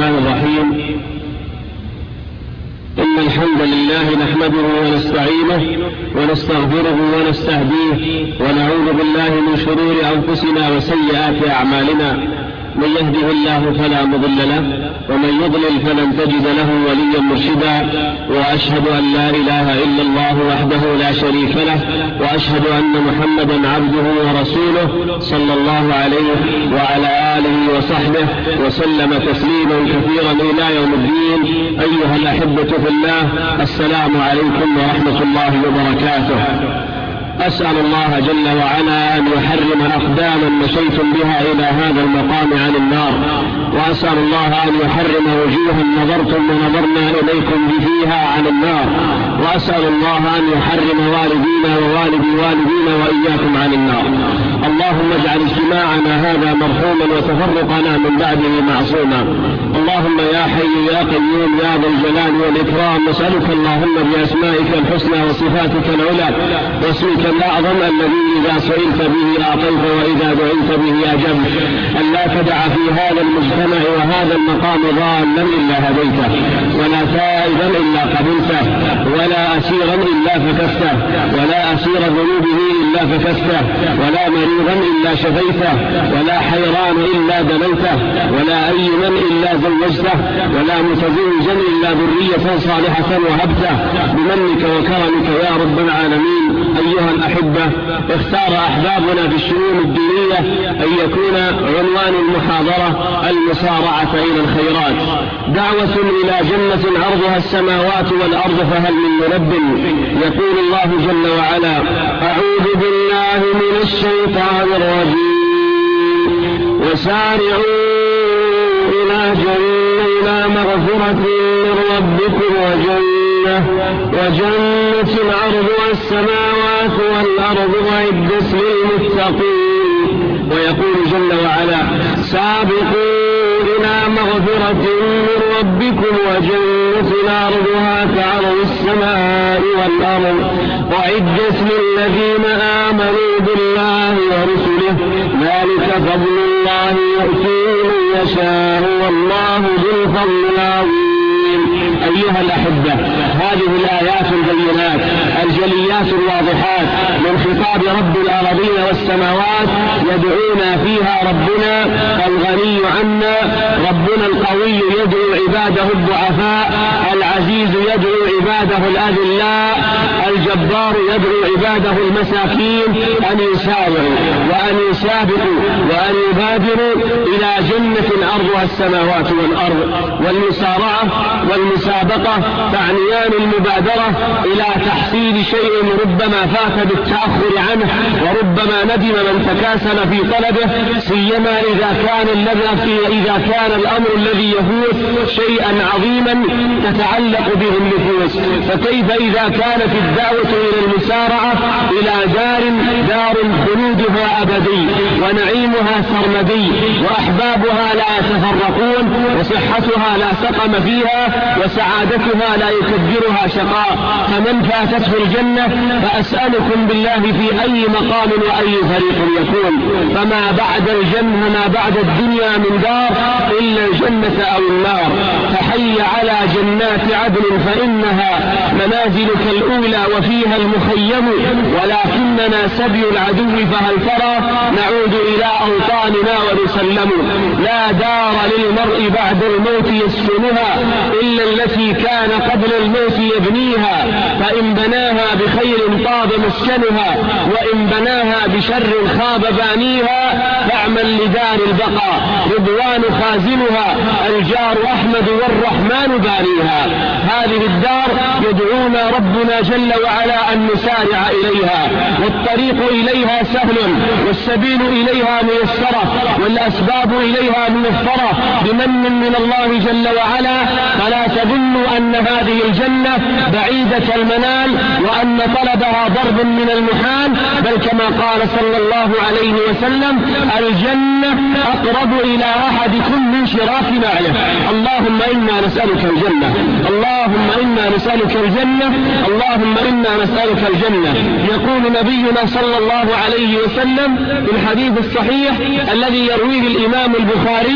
الرحمن الرحيم. إن الحمد لله نحمده ونستعينه ونستغفره ونستهديه ونعوذ بالله من شرور أنفسنا وسيئات أعمالنا. من يهده الله فلا مضل له ومن يضلل فلن تجد له وليا مرشدا. وأشهد أن لا إله إلا الله وحده لا شريك له وأشهد أن محمدا عبده ورسوله صلى الله عليه وعلى آله وصحبه وسلم تسليما كثيرا إلى يوم الدين. أيها الأحبة في الله، السلام عليكم ورحمة الله وبركاته. أسأل الله جل وعلا أن يحرم أقداما مشيتم بها إلى هذا المقام عن النار، وأسأل الله أن يحرم وجوها نظرتم ونظرنا إليكم فيها عن النار، وأسأل الله أن يحرم والدينا ووالدي والدينا وإياكم عن النار. اللهم اجعل اجتماعنا هذا مرحوما وتفرقنا من بعده معصوما. اللهم يا حي يا قيوم يا ذا الجلال والإكرام، نسألك اللهم بأسمائك الحسنى وصفاتك العلى واسمك الأعظم الذي إذا سئلت به أعطيت وإذا دعيت به أجبت، أن لا تدع في هذا المجتمع وهذا المقام ضالا إلا هديته، ولا تائبا إلا قبلته، ولا أسيرا إلا فكسته، ولا أسير ذنوبه إلا فكسته، ولا مريضا إلا شفيته، ولا حيران إلا دلوته، ولا أيما إلا زوجته، ولا متزوجا إلا ذرية صالحة وهبته بمنك وكرمك يا رب العالمين. أيها الأحبة، اختار أحبابنا في الشؤون الدينية أن يكون عنوان المحاضرة المسارعة إلى الخيرات، دعوة إلى جنة عرضها السماوات والأرض فهل من منب. يقول الله جل وعلا: أعوذ بالله من الشيطان الرجيم، وسارعوا إلى مغفرة من ربكم وجنة عرضها السماوات والأرض أعدت للمتقين. ويقول جل وعلا: سابقوا إلى مغفرة من ربكم وجنة عرضها كعرض السماء والأرض أعدت للذين آمنوا بالله ورسله، ذلك فضل الله يؤتيه من يشاء والله ذو الفضل العظيم. أيها الأحبة، هذه الآيات البينات الجليات الواضحات من خطاب رب الأرضين والسماوات يدعونا فيها ربنا الغني عنا، ربنا القوي يدعو عباده الضعفاء، العزيز يدعو عباده الأذلاء، الجبار يدعو عباده المساكين أن يسارعوا وأن يسابقوا وأن يبادروا إلى جنة عرضها السماوات والأرض. والمسارعة والمسابقة تعنيان المبادرة إلى تحصيل شيء ربما فات بالتأخر عنه، وربما ندم من تكاسل في طلبه، سيما إذا كان الأمر الذي يفوت شيئا عظيما تتعلق به النفوس. فكيف إذا كانت الدعوة إلى المسارعة إلى دار خلودها أبدي ونعيمها سرمدي وأحبابها لا يتفرقون وصحتها لا سقم فيها وسعادتها لا يكدرها شقاء، فمن فاتته الجنة فأسألكم بالله في أي مقام وأي فريق يكون. فما بعد الجنة ما بعد الدنيا من دار إلا الجنة أو النار. فحي على جنات عدن فإنها منازلك الأولى وفيها المخيم، ولكننا سبي العدو فهل ترى نعود إلى أوطاننا ونسلم. لا دار للمرء بعد الموت يسكنها إلا التي كان قبل الموت يبنيها، فإن بناها بخير طاب مسكنها وإن بناها بشر خاب بانيها. فاعمل لدار البقاء رضوان خازنها، الجار أحمد والرحمن بانيها. هذه الدار يدعونا ربنا جل وعلا أن نسارع إليها، والطريق إليها سهل والسبيل إليها ميسرة والأسباب إليها موفرة بمن من الله جل وعلا. فلا تظنوا أن هذه الجنة بعيدة المنال وأن طلبها ضرب من المحال، بل كما قال صلى الله عليه وسلم: الجنة أقرب إلى أحدكم من شراك نعله. اللهم إنا نسألك الجنة، اللهم إنا نسألك الجنة، اللهم إنا نسألك الجنة. يقول نبينا صلى الله عليه وسلم في الحديث الصحيح الذي يرويه الإمام البخاري: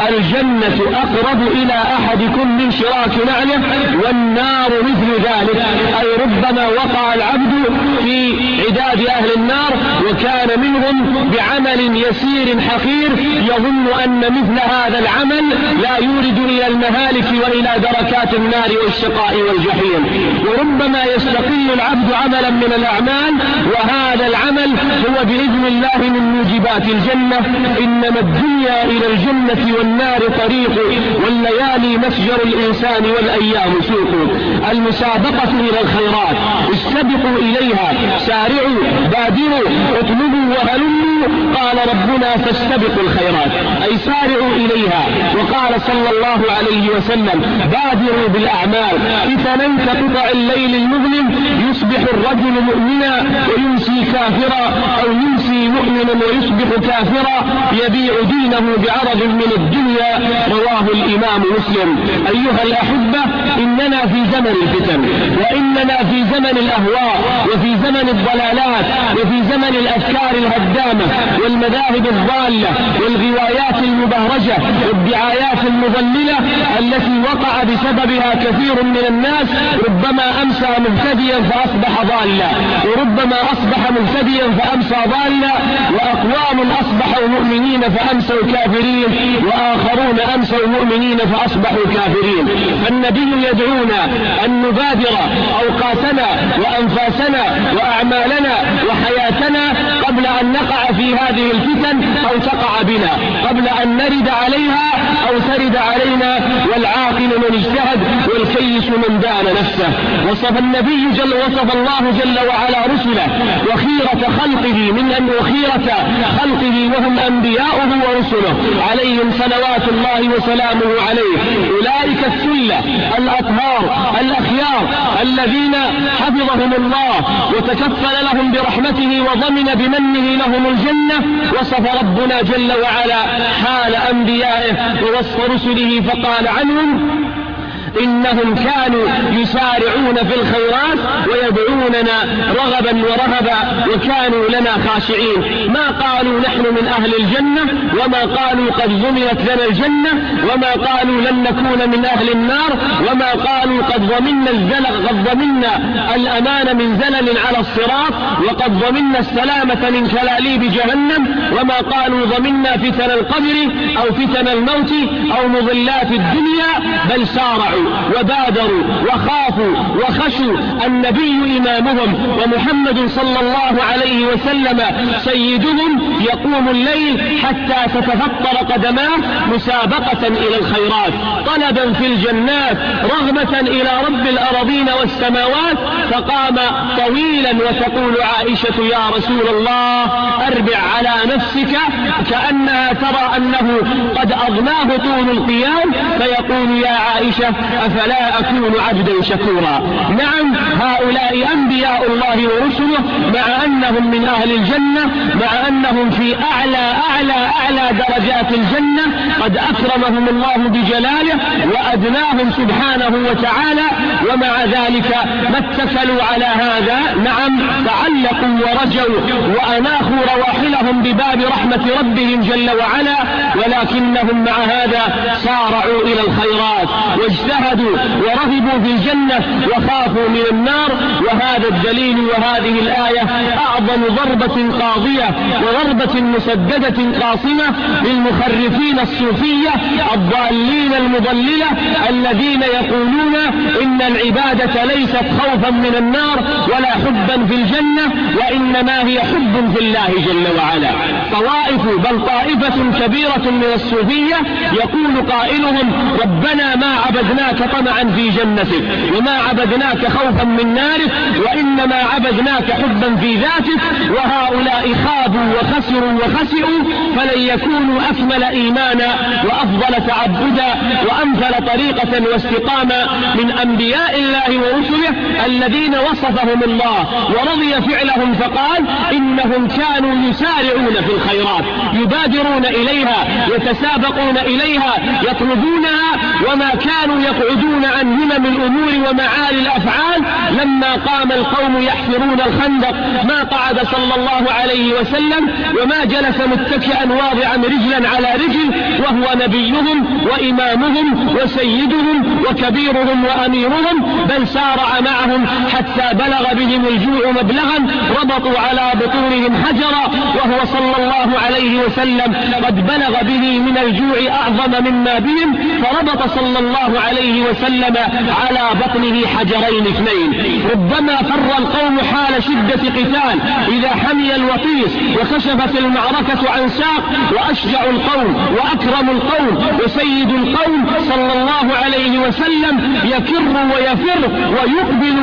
الجنة أقرب إلى أحدكم من شراك نعله والنار مثل ذلك. أي ربما وقع العبد في عداد أهل النار وكان منهم بعمل يسير حقير يظن أن مثل هذا العمل لا يورد إلى المهالك وإلى دركات النار والشقاء والجحيم، وربما يستقل العبد عملا من الأعمال وهذا العمل هو بإذن الله من موجبات الجنة. إنما الدنيا إلى الجنة والنار طريق، والليالي مسجر الإنسان والأيام سوق. المسابقة إلى الخيرات، استبقوا إليها، سارعوا، بادروا، اطلبوا وهلموا. قال ربنا: فاستبقوا الخيرات، أي سارعوا إليها. وقال صلى الله عليه وسلم: بادروا بالأعمال فتنا كقطع الليل المظلم، يصبح الرجل مؤمنا ويمسي كافرا، أو يمسي مؤمنا ويصبح كافرا، يبيع دينه بعرض من الدنيا. رواه الإمام مسلم. أيها الأحبة، إننا في زمن الفتن، وإننا في زمن الأهواء، وفي زمن الضلالات، وفي زمن الأفكار الهدامة والمذاهب الضالة والغوايات المبهرجة والدعايات المضللة التي وقع بسببها كثير من الناس. ربما أمسى مهتديا فأصبح ضالا، وربما أصبح مهتديا فأمسى ضالا، وأقوام أصبحوا مؤمنين فأمسوا كافرين، وآخرون أمسوا مؤمنين فأصبحوا كافرين. فالنبي يدعونا أن نبادر أوقاتنا وأنفاسنا وأعمالنا وحياتنا قبل أن نقع في هذه الفتن أو تقع بنا، قبل أن نرد عليها أو ترد علينا. والعاقل من اجتهد والكيس من دان نفسه. وصف الله جل وعلا رسله وخيرة خلقه وخيرة خلقه وهم أنبياؤه ورسله عليهم صلوات الله وسلامه عليه. أولئك السلة الأطهار الأخيار الذين حفظهم الله وتكفل لهم برحمته وضمن بمنه لهم الجنة. وصف ربنا جل وعلا حال أنبيائه ووصف رسله فقال عنهم: إنهم كانوا يسارعون في الخيرات ويدعوننا رغبا ورهبا وكانوا لنا خاشعين. ما قالوا نحن من أهل الجنة، وما قالوا قد ضمنت لنا الجنة، وما قالوا لن نكون من أهل النار، وما قالوا قد ضمنا الأمان من زلل على الصراط، وقد ضمنا السلامة من كلاليب جهنم، وما قالوا ضمنا فتن القبر أو فتن الموت أو مضلات الدنيا، بل سارعوا وبادروا وخافوا وخشوا. النبي إمامهم ومحمد صلى الله عليه وسلم سيدهم يقوم الليل حتى تتفطر قدماه مسابقة إلى الخيرات، طلبا في الجنات، رغبة إلى رب الأرضين والسماوات. فقام طويلا وتقول عائشة: يا رسول الله أربع على نفسك، كأنها ترى أنه قد أضناه طول القيام، فيقول: يا عائشة أفلا أكون عبدا شكورا. نعم، هؤلاء أنبياء الله ورسله، مع أنهم من أهل الجنة، مع أنهم في أعلى درجات الجنة، قد أكرمهم الله بجلاله وأدناهم سبحانه وتعالى، ومع ذلك ما اتكلوا على هذا. نعم، تعلقوا ورجوا وأناخوا رواحلهم بباب رحمة ربهم جل وعلا، ولكنهم مع هذا سارعوا إلى الخيرات واجتهدوا ورغبوا في الجنة وخافوا من النار. وهذا الدليل وهذه الآية أعظم ضربة قاضية وضربة مسددة قاصمة للمخرفين الصوفية الضالين المضللة الذين يقولون إن العبادة ليست خوفا من النار ولا حبا في الجنة، وإنما هي حب في الله جل وعلا. طائفة كبيرة من الصوفية يقول قائلهم: ربنا ما عبدناك طمعا في جنتك، وما عبدناك خوفا من نارك، وإنما عبدناك حبا في ذاتك. وهؤلاء خابوا وخسروا وخسئوا، فلن يكونوا أكمل إيمانا وأفضل تعبدا وأمثل طريقة واستقامة من أنبياء الله ورسله الذين وصفهم الله ورضي فعلهم فقال إنهم كانوا يسارعون في الخيرات، يبادرون إليها، يتسابقون إليها، يطلبونها، وما كانوا يقعدون عن همم الأمور ومعالي الأفعال. لما قام القوم يحفرون الخندق ما قعد صلى الله عليه وسلم وما جلس متكئا واضعا رجلا على رجل، وهو نبيهم وإمامهم وسيدهم وكبيرهم وأميرهم، بل سارع معهم حتى بلغ بهم الجوع مبلغا ربطوا على بطونهم حجرا، وهو صلى الله عليه وسلم قد بلغ به من الجوع أعظم مما بهم، فربط صلى الله عليه وسلم على بطنه حجرين اثنين. ربما فر القوم حال شدة قتال إذا حمي الوطيس وكشفت المعركة عن ساق، وأشجع القوم وأكرم القوم وسيد القوم صلى الله عليه وسلم يكر ويفر ويقبل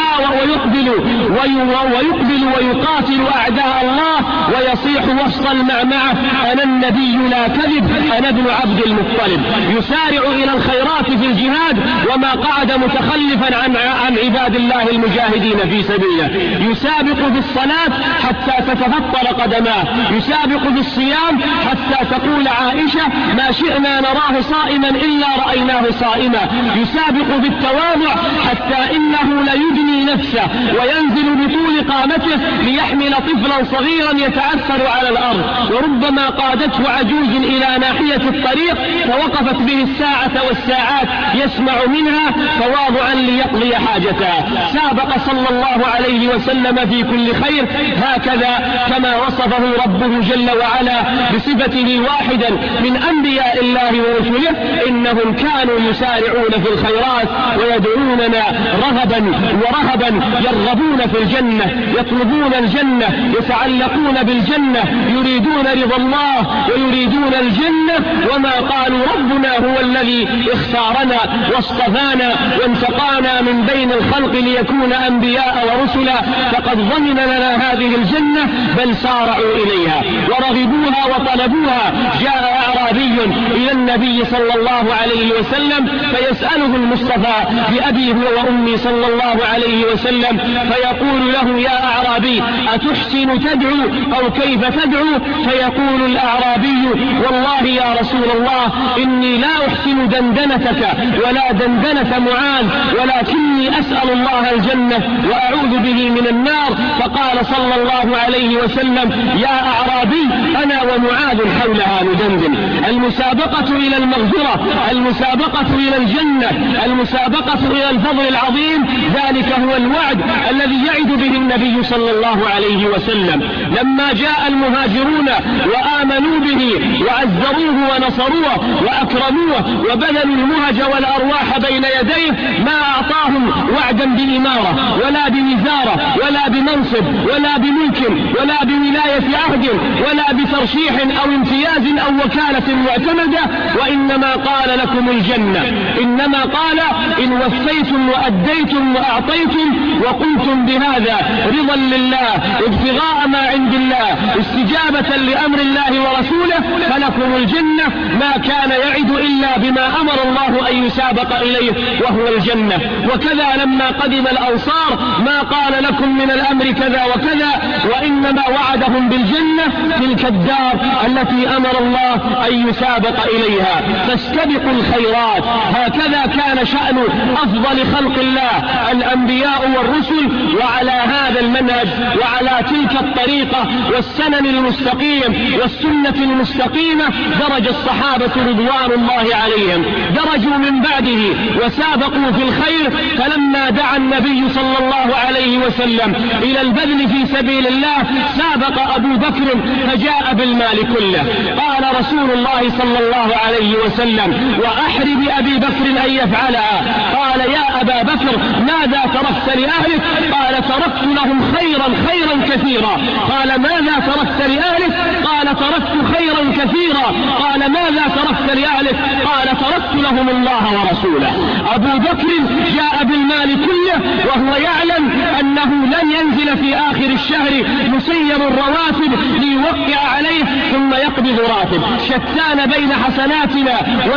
ويقبل ويقاتل أعداء الله ويصيح وسط المعمعة: أنا النبي لا كذب، أنا ابن عبد المطلب. يسارع إلى الخيرات في الجهاد وما قعد متخلفا عن عباد الله المجاهدين في سبيله. يسابق بالصلاة حتى تتفطر قدماه، يسابق بالصيام حتى تقول عائشة: ما شئنا نراه صائما إلا رأيناه صائما. يسابق بالتواضع حتى إنه ليدني نفسه وينزل بطول قامته ليحمل طفلا صغيرا يتعثر على الأرض، وربما قادته عجوز إلى ناحية الطريق فوقفت به الساعة والساعات يسمع منها تواضعا ليقضي حاجتها. سابق صلى الله عليه وسلم في كل خير، هكذا كما وصفه ربه جل وعلا بصفته واحدا من أنبياء الله ورسله: إنهم كانوا يسارعون في الخيرات ويدعوننا رغبا ورهبا، يرغبون في الجنة، يطلبون الجنة، يتعلقون بالجنة، يريدون رضا الله ويريدون الجنة. وما قالوا ربنا هو الذي اختارنا واصطفانا وانتقانا من بين الخلق ليكون أنبياء ورسلا فقد ضمن لنا هذه الجنة، بل سارعوا إليها ورغبوها وطلبوها. جاء أعرابي إلى النبي صلى الله عليه وسلم فيسأله المصطفى بأبي هو وأمي صلى الله عليه وسلم، فيقول له: يا أعرابي أتحسن تدعو أو كيف تدعو؟ فيقول الأعرابي: والله يا رسول الله إني لا أحسن دندنتك ولا دندنة معاذ، ولكني أسأل الله الجنة وأعوذ به من النار. فقال صلى الله عليه وسلم: يا أعرابي أنا ومعاذ حولها ندندن. المسابقة إلى المغفرة، المسابقة إلى الجنة، المسابقة إلى الفضل العظيم، ذلك هو الوعد الذي يعد به النبي صلى الله عليه وسلم. لما جاء المهاجرون وآمنوا به وعزروه ونصروه وأكرموه وبذلوا المهج والأرواح بين يديه، ما أعطاهم وعدا بإمارة ولا بوزارة ولا بمنصب ولا بملك ولا بولاية عهد ولا بترشيح أو امتياز أو وكالة معتمدة، وإنما قال لكم الجنة. إنما قال: إن وفيتم وأديتم وأعطيتم وقلتم بهذا رضا لله ابتغاء ما عند الله استجابة لأمر الله ورسوله فلكم الجنة. ما كان يعد إلا بما أمر الله أن يسابق إليه وهو الجنة. وكذا لما قدم الأنصار ما قال لكم من الأمر كذا وكذا، وإنما وعدهم بالجنة، تلك الدار التي أمر الله أن يسابق إليها. فاستبقوا الخيرات. هكذا كان شأن أفضل خلق الله الأنبياء والرسل، وعلى هذا المنهج وعلى تلك الطريقة والسنن المستقيم والسنة المستقيمة درج الصحابة رضوان الله عليهم، درجوا من بعده وسابقوا في الخير. فلما دعا النبي صلى الله عليه وسلم إلى البذل في سبيل الله سابق أبو بكر فجاء بالمال كله. قال رسول الله صلى الله عليه وسلم: وأحر بأبي بكر أن يفعلها. قال: يا أبا بكر ماذا تركت لأهلك؟ قال: تركت لهم خيرا كثيرا. قال: ماذا تركت لأهلك؟ قال: تركت خيرا كثيرا. قال: ماذا تركت لأهلك؟ قال: تركت لهم الله ورسوله. أبو بكر جاء بالمال كله وهو يعلم أنه لن ينزل في آخر الشهر مسير الرواتب ليوقع عليه ثم يقبض راتب. شتان بين حسناتنا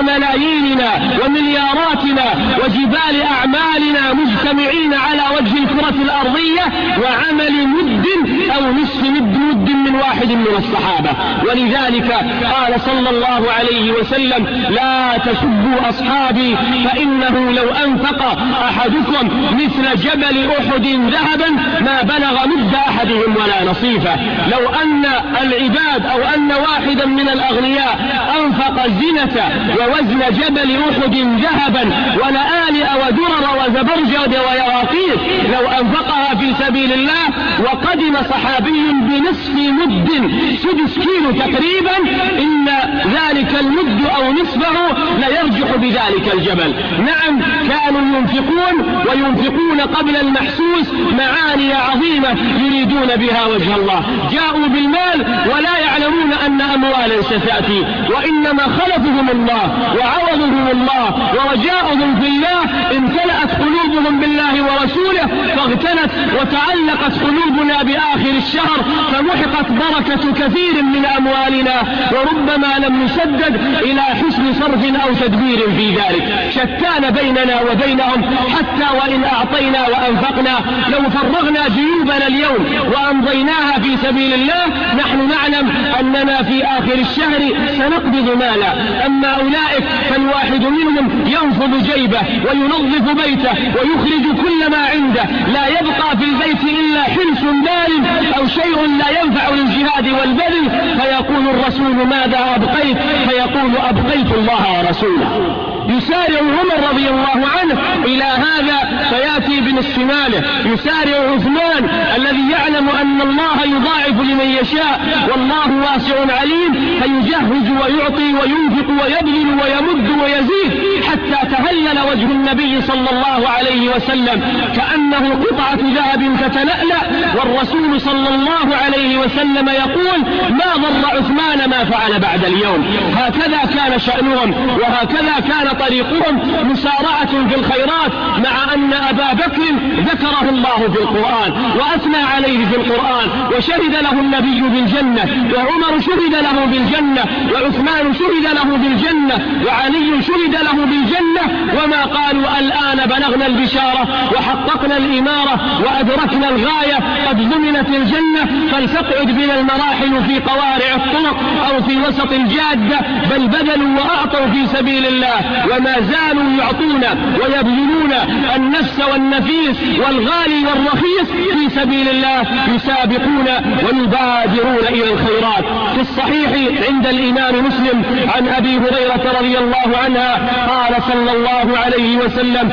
وملاييننا وملياراتنا وجبال أعمالنا مجتمعين على وجه الكرة الأرضية وعمل مد أو نصف مد من واحد من الصحابة. ولذلك قال صلى الله عليه وسلم: لا تسبوا أصحابي فإنه لو أنفق أحدكم مثل جبل أحد ذهبا ما بلغ مد أحدهم ولا نصيفه. لو أن العباد أو أن واحدا من الأغنياء أنفق زينة ووزن جبل أحد ذهبا ولآلئ ودرر وزبرجد ويواقيت لو أنفقها في سبيل الله وقدم صحابي بنصف مد 6 كيلو تقريبا، إن ذلك المد أو نصفه ليرجح بذلك الجبل. نعم، كانوا ينفقون قبل المحسوس معاني عظيمة يريدون بها وجه الله. جاءوا بالمال ولا يعلمون أن أموالا ستأتي، وإنما خلفهم الله وعوضهم الله ورجاؤهم في الله. امتلأت قلوبهم بالله ورسوله فاغتنت وتعلقت قلوبنا بآخر الشهر فمحقت بركة كثير من أموالنا، وربما لم نسدد إلى حسن صرف أو تدبير في ذلك. شتان بيننا وبينهم حتى وإن أعطينا وأنفقنا. لو فرغنا جيوبنا اليوم وأمضيناها في سبيل الله نحن نعلم أننا في آخر الشهر سنقبض مالا. أما أولئك فالواحد منهم ينفض جيبه وينظف بيته ويخرج كل ما عنده، لا يبقى في البيت إلا حلس بال أو شيء لا ينفع للجهاد والبذل، فيقول الرسول: ماذا أبقيت؟ فيقول: أبقيت الله ورسوله. يسارع عمر رضي الله عنه إلى هذا فيأتي بنصف ماله. يسارع عثمان الذي يعلم أن الله يضاعف لمن يشاء والله واسع عليم، فيجهز ويعطي وينفق ويبذل ويمد ويزيد حتى تهلل وجه النبي صلى الله عليه وسلم كأنه قطعة ذهب تتلألأ، والرسول صلى الله عليه وسلم يقول: ما ضر عثمان ما فعل بعد اليوم. هكذا كان شأنهم وهكذا كان طريقهم، مسارعة في الخيرات، مع أن أبا بكر ذكره الله في القرآن وأثنى عليه في القرآن وشهد له النبي بالجنة، وعمر شهد له بالجنة، وعثمان شهد له بالجنة، وعلي شهد له بالجنة، وما قالوا: الآن بلغنا البشارة وحققنا الإمارة وأدركنا الغاية قد ضمنت الجنة فلتقعد بنا المراحل في قوارع الطرق أو في وسط الجادة، بل بذلوا وأعطوا في سبيل الله وما زالوا يعطون ويبذلون النفس والنفيس والغالي والرخيص في سبيل الله، يسابقون ويبادرون إلى الخيرات. في الصحيح عند الإمام مسلم عن أبي هريرة رضي الله عنها قال صلى الله عليه وسلم: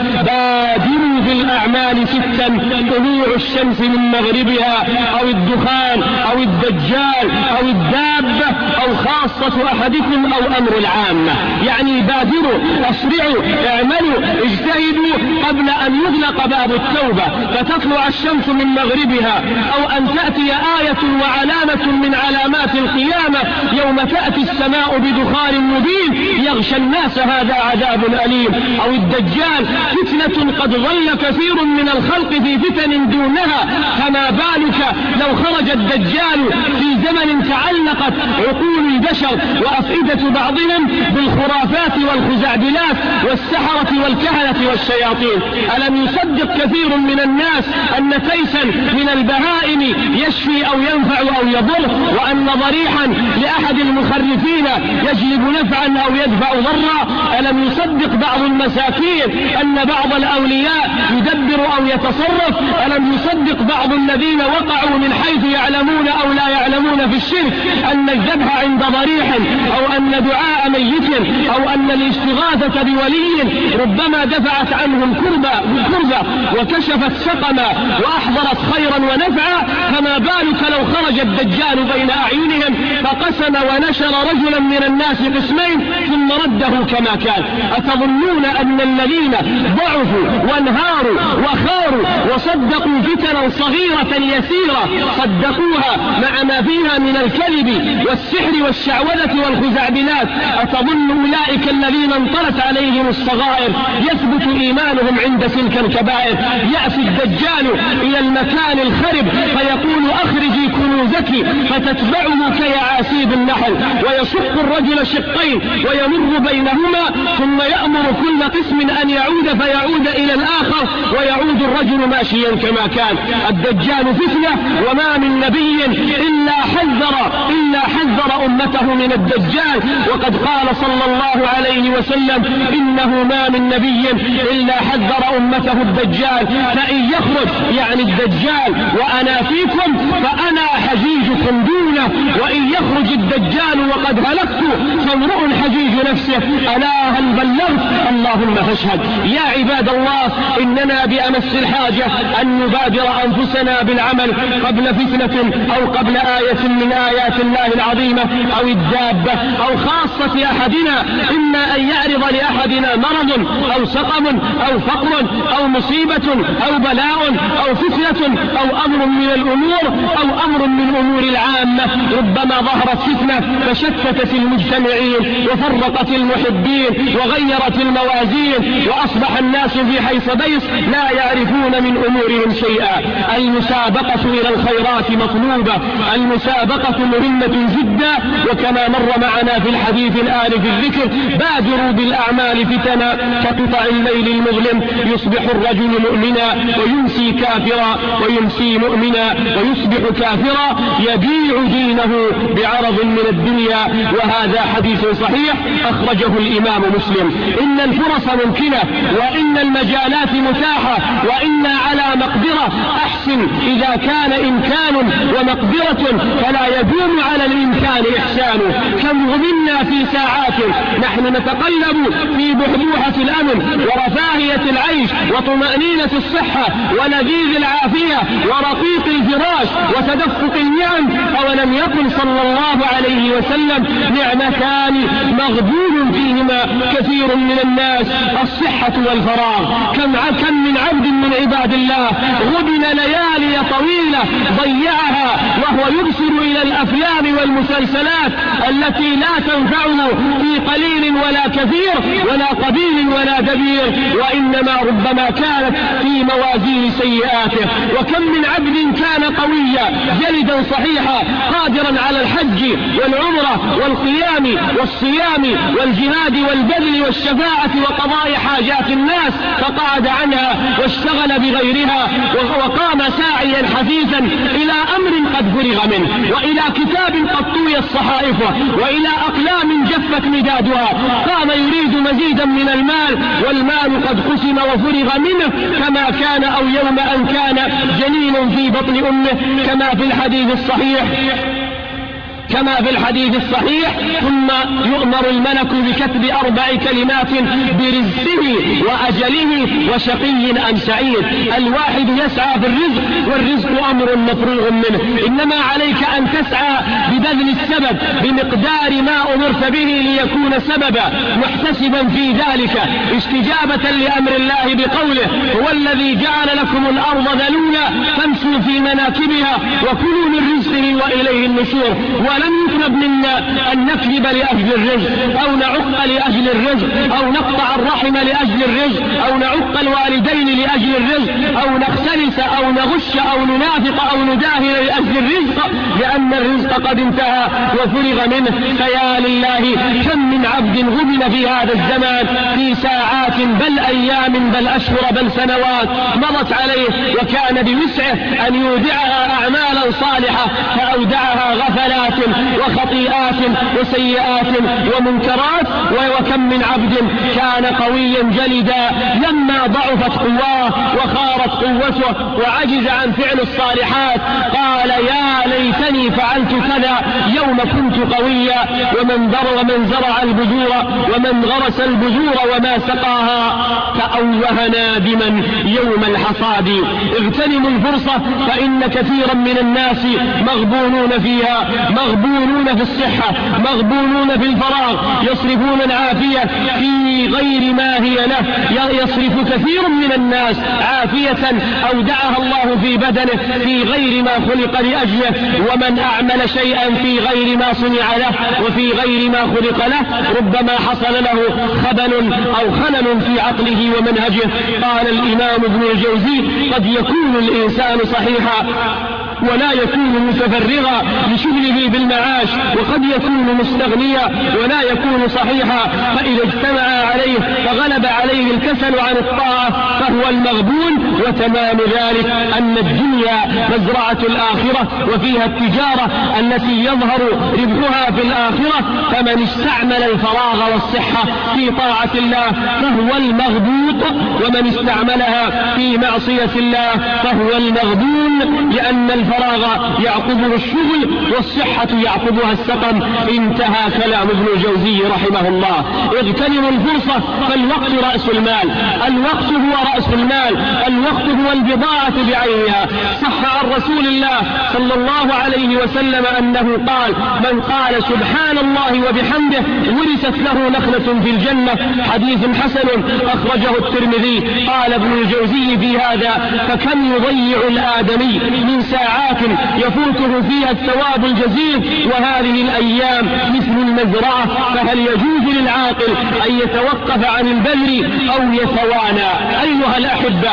بادروا بالأعمال 6: طلوع الشمس من مغربها أو الدخان أو الدجال أو الدابة أو خاصة أحدكم أو أمر العامة. يعني بادروا، أسرعوا، اعملوا، اجتهدوا قبل أن يغلق باب التوبة فتطلع الشمس من مغربها، أو أن تأتي آية وعلامة من علامات القيامة يوم تأتي السماء بدخان مبين يغشى الناس، هذا عذاب أليم. أو الدجال، فتنة قد ظل كثير من الخلق في فتن دونها، فما بالك لو خرج الدجال في زمن تعلقت عقول البشر وأفئدة بعضهم بالخرافات والخزعبلات والسحرة والكهنة والشياطين. ألم يصدق كثير من الناس أن تيسا من البهائم يشفي أو ينفع أو يضر، وأن ضريحا لأحد المخرفين يجلب نفعا أو يدفع ضرا؟ ألم يصدق بعض المساكين أن بعض الأولياء يدبر أو يتصرف؟ ألم يصدق بعض الذين وقعوا من حيث يعلمون أو لا يعلمون في الشرك أن الذبح عند ضريح أو أن دعاء ميت أو أن الاستغاثة بولي ربما دفعت عنهم كربة وكشفت سقما وأحضرت خيرا ونفعا؟ فما بالك لو خرج الدجال بين أعينهم فقسم ونشر رجلا من الناس قسمين ثم رده كما كان؟ أتظنون أن الذين ضعفوا وانهاروا وخاروا وصدقوا فتنا صغيرة يسيرة صدقوها مع ما فيها من الكذب والسحر والشعوذة والخزعبلات. أتظن أولئك الذين انطلت عليهم الصغائر يثبت إيمانهم عند تلك الكبائر؟ يأتي الدجال إلى المكان الخرب فيقول أخرجي كنوزك فتتبعه كيعاسيب النحل، ويشق الرجل شقين ويمر بينهما، ثم يأمر كل قسم أن يعود فيعود إلى الآخر، ويعود الرجل ماشيا كما كان. الدجال فتنة، وما من نبي إلا حذر أمته من الدجال. وقد قال صلى الله عليه وسلم إنه ما من نبي إلا حذر أمته الدجال، فإن يخرج يعني الدجال وأنا فيكم فأنا حجيجكم دونه، وإن يخرج الدجال وقد هلكت فامرؤ حجيج نفسه. ألا هل بلغت؟ اللهم فاشهد. يا عباد الله، إننا بأمس الحاجة أن نبادر أنفسنا بالعمل قبل فتنة أو قبل آية من آيات الله العظيمة أو الدابة أو خاصة أحدنا. إما أن يعرض لأحدنا مرض أو سقم أو فقر أو مصيبة أو بلاء أو فتنة أو أمر من الأمور أو أمر من أمور العامة. ربما ظهرت فتنة فشتتت المجتمعين وفرقت المحبين وغيرت الموازين، وأصبح الناس في حيث بيص لا يعرفون من أمورهم شيئا. المسابقة إلى الخيرات مطلوبة، المسابقة مهمة جدا، وكما مر معنا في الحديث الآن في الذكر بادروا بالأعمال فتنا كقطع الليل المظلم، يصبح الرجل مؤمنا ويمسي كافرا ويمسي مؤمنا ويصبح كافرا، يبيع دينه بعرض من الدنيا. وهذا حديث صحيح أخرجه الإمام مسلم. إن الفرص ممكنة وإن المجالات متاحة وإنا على مقدرة. أحسن إذا كان إمكان ومقدرة، فلا يدوم على الإمكان إحسانه. كم غمنا في ساعات نحن نتقلب في بحبوحة الأمن ورفاهية العيش وطمأنينة الصحة ولذيذ العافية ورقيق الفراش وتدفق النعم. أولم يقل صلى الله عليه وسلم نعمتان مغبون فيهما كثير من الناس، الصحة والفراغ. كم من عبد من عباد الله غبن ليالي طويلة ضيعها وهو يبصر إلى الأفلام والمسلسلات التي لا تنفعه في قليل ولا كثير ولا قبيل ولا دبير، وإنما ربما كانت في موازين سيئاته. وكم من عبد كان قويا جلدا صحيحا قادرا على الحج والعمرة والقيام والصيام والجهاد والبذل والشفاعة وقضاء حاجات الناس، فقعد عنها واشتغل بغيرها وقام ساعيا حثيثا إلى أمر قد فرغ منه، وإلى كتاب قد طويت صحائفه، وإلى أقلام جفت مدادها. قام يريد مزيدا من المال والمال قد قسم وفرغ منه كما كان أو يوم أن كان جنين في بطن أمه، كما في الحديث الصحيح ثم يؤمر الملك بكتب 4 كلمات برزقه وأجله وشقي أم سعيد. الواحد يسعى في الرزق والرزق أمر مفروغ منه، إنما عليك أن تسعى ببذل السبب بمقدار ما أمرت به ليكون سببا، محتسبا في ذلك استجابة لأمر الله بقوله هو الذي جعل لكم الأرض ذلولا فامشوا في مناكبها وكلوا من رزقه وإليه النشور. ولم يطلب منا أن نكذب لأجل الرزق أو نعق لأجل الرزق أو نقطع الرحم لأجل الرزق أو نعق الوالدين لأجل الرزق أو نختلس أو نغش أو ننافق أو نداهن لأجل الرزق، لأن الرزق قد انتهى وفرغ منه. فيا لله كم من عبد غبن في هذا الزمان في ساعات بل أيام بل أشهر بل سنوات مضت عليه، وكان بوسعه أن يودعها أعمالا صالحة فأودعها غفلات وخطيئات وسيئات ومنكرات. وكم من عبد كان قويا جلدا لما ضعفت قواه وخارت قوته وعجز عن فعل الصالحات قال يا ليتني فعلت كذا يوم كنت قويا. ومن زرع البذور ومن غرس البذور وما سقاها تأوه نادما يوم الحصاد. اغتنموا الفرصة فإن كثيرا من الناس مغبونون فيها، مغبونون مغبونون في الصحة، مغبونون في الفراغ، يصرفون العافية في غير ما هي له. يصرف كثير من الناس عافية أودعها الله في بدنه في غير ما خلق لأجله، ومن أعمل شيئا في غير ما صنع له وفي غير ما خلق له ربما حصل له خبل أو خلل في عقله ومنهجه. قال الإمام ابن الجوزي: قد يكون الإنسان صحيحا ولا يكون متفرغا لشغله بالمعاش، وقد يكون مستغنيا ولا يكون صحيحا، فإذا اجتمع عليه فغلب عليه الكسل عن الطاعة فهو المغبون. وتمام ذلك أن الدنيا مزرعة الآخرة وفيها التجارة التي يظهر ربحها في الآخرة، فمن استعمل الفراغ والصحة في طاعة الله فهو المغبوط، ومن استعملها في معصية الله فهو المغبون، لأن الفراغ يعقبه الشغل والصحة يعقبها السقم. انتهى كلام ابن الجوزي رحمه الله. اغتنموا الفرصة فالوقت رأس المال، الوقت هو رأس المال، الوقت هو البضاعة بعينها. صح عن رسول الله صلى الله عليه وسلم أنه قال: من قال سبحان الله وبحمده ورثت له نخلة في الجنة. حديث حسن أخرجه الترمذي. قال ابن الجوزي في هذا: فكم يضيع الآدمي من ساعات يفوته فيها الثواب الجزيل، وهذه الأيام مثل المزرعة، فهل يجوز للعاقل أن يتوقف عن البذر أو يتوانى؟ أيها الأحبة،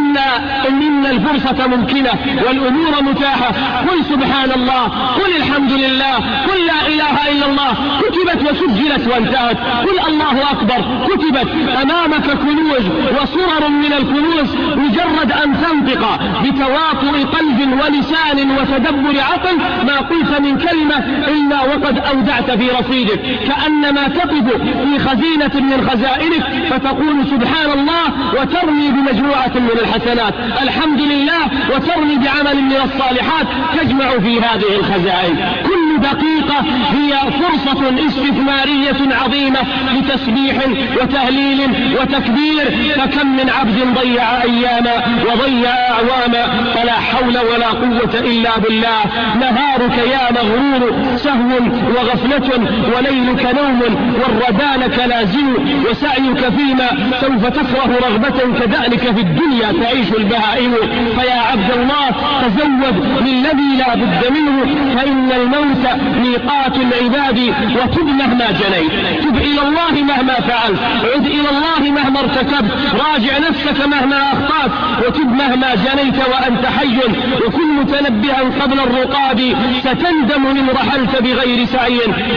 إن الفرصة ممكنة والأمور متاحة. قل سبحان الله، قل الحمد لله، قل لا إله إلا الله، كتبت وسجلت وانتهت. قل الله أكبر، كتبت أمامك كنوز وصرر من الكنوز، مجرد أن تنطق بتواطؤ قلب ولسان وتدبر عقل ما قلت من كلمة إلا وقد أودعت في رصيدك، كأنما تقف في خزينة من خزائنك فتقول سبحان الله وترمي بمجموعة من الحسنات، الحمد لله، وترمي بعمل من الصالحات تجمع في هذه الخزائن. كل دقيقة هي فرصة استثمارية عظيمة لتسبيح وتهليل وتكبير. فكم من عبد ضيع أياما وضيع أعواما فلا حول ولا قوة إلا بالله. نهارك يا مغرور سهو وغفلة، وليلك نوم، والردى لك لازم، وسعيك فيما سوف تكره رغبة، كذلك في الدنيا تعيش البهائم. فيا عبد الله تزود من الذي لا بد منه، فإن الموت ميقات العباد، وتب مهما جنيت، تب إلى الله مهما فعلت، عد إلى الله مهما ارتكبت، راجع نفسك مهما أخطأت، وتب مهما جنيت وأنت حي. وكن متنبها قبل الرقاب، ستندم إن رحلت بغير سعي،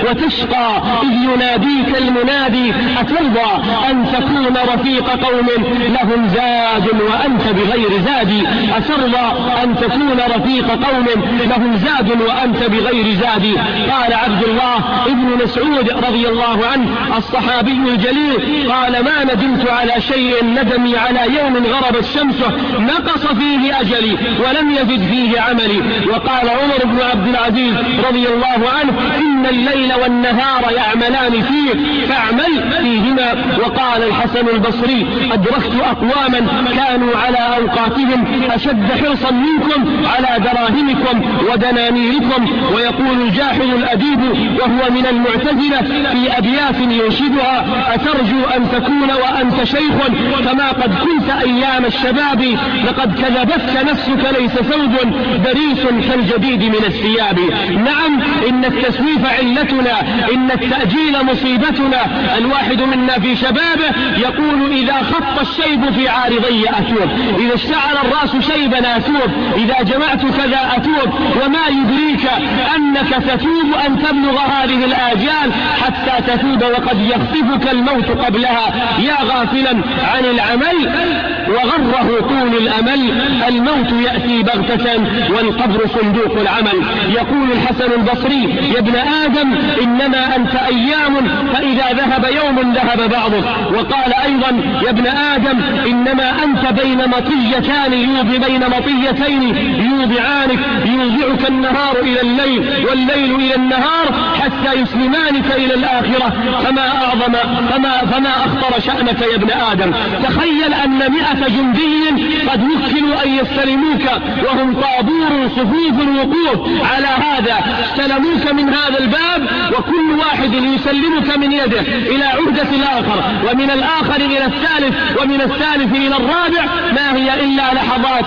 وتشقى إذ يناديك المنادي: أترضى أن تكون رفيق قوم لهم زاد وأنت بغير زاد؟ أترضى أن تكون رفيق قوم لهم زاد وأنت بغير زاد؟ قال عبد الله ابن مسعود رضي الله عنه الصحابي الجليل: قال: ما ندمت على شيء ندمي على يوم غربت شمسه نقص فيه أجلي ولم يزد فيه عملي. وقال عمر بن عبد العزيز رضي الله عنه: إن الليل والنهار يعملان فيه فاعمل فيهما. وقال الحسن البصري: أدركت أقواما كانوا على أوقاتهم أشد حرصا منكم على دراهمكم ودنانيركم. ويقول الجاحظ الأديب وهو من المعتزلة في أبيات ينشدها: أترجو أن تكون وأنت شيخ كما قد كنت أيام الشباب، لقد كذبتك نفسك ليس ثوب دريس كالجديد من الثياب. نعم، إن التسويف علتنا، إن التأجيل مصيبتنا. الواحد منا في شبابه يقول: إذا خط الشيب في عارضي أتوب، إذا اشتعل الرأس شيبا أتوب، إذا جمعت كذا أتوب. وما يدريك أنك تتوب أن تبلغ هذه الآجال حتى تتوب وقد يخطفك الموت قبلها. يا غافلا عن العمل وغره طول الأمل، الموت يأتي بغتة والقبر صندوق العمل. يقول الحسن البصري: يا ابن آدم إنما أنت أيام، فإذا ذهب يوم ذهب بعضك. وقال أيضا: يا ابن آدم إنما أنت بين مطيتان بين مطيتين يوضعانك، يوضعك النهار إلى الليل والليل إلى النهار حتى يسلمانك إلى الآخرة. فما أخطر شأنك يا ابن ابن آدم. تخيل أن 100 جندي قد وكلوا أن يستلموك وهم طابور صفوف الوقوف على هذا، استلموك من هذا الباب وكل واحد يسلمك من يده إلى عهدة الآخر، ومن الآخر إلى الثالث، ومن الثالث إلى الرابع، ما هي إلا لحظات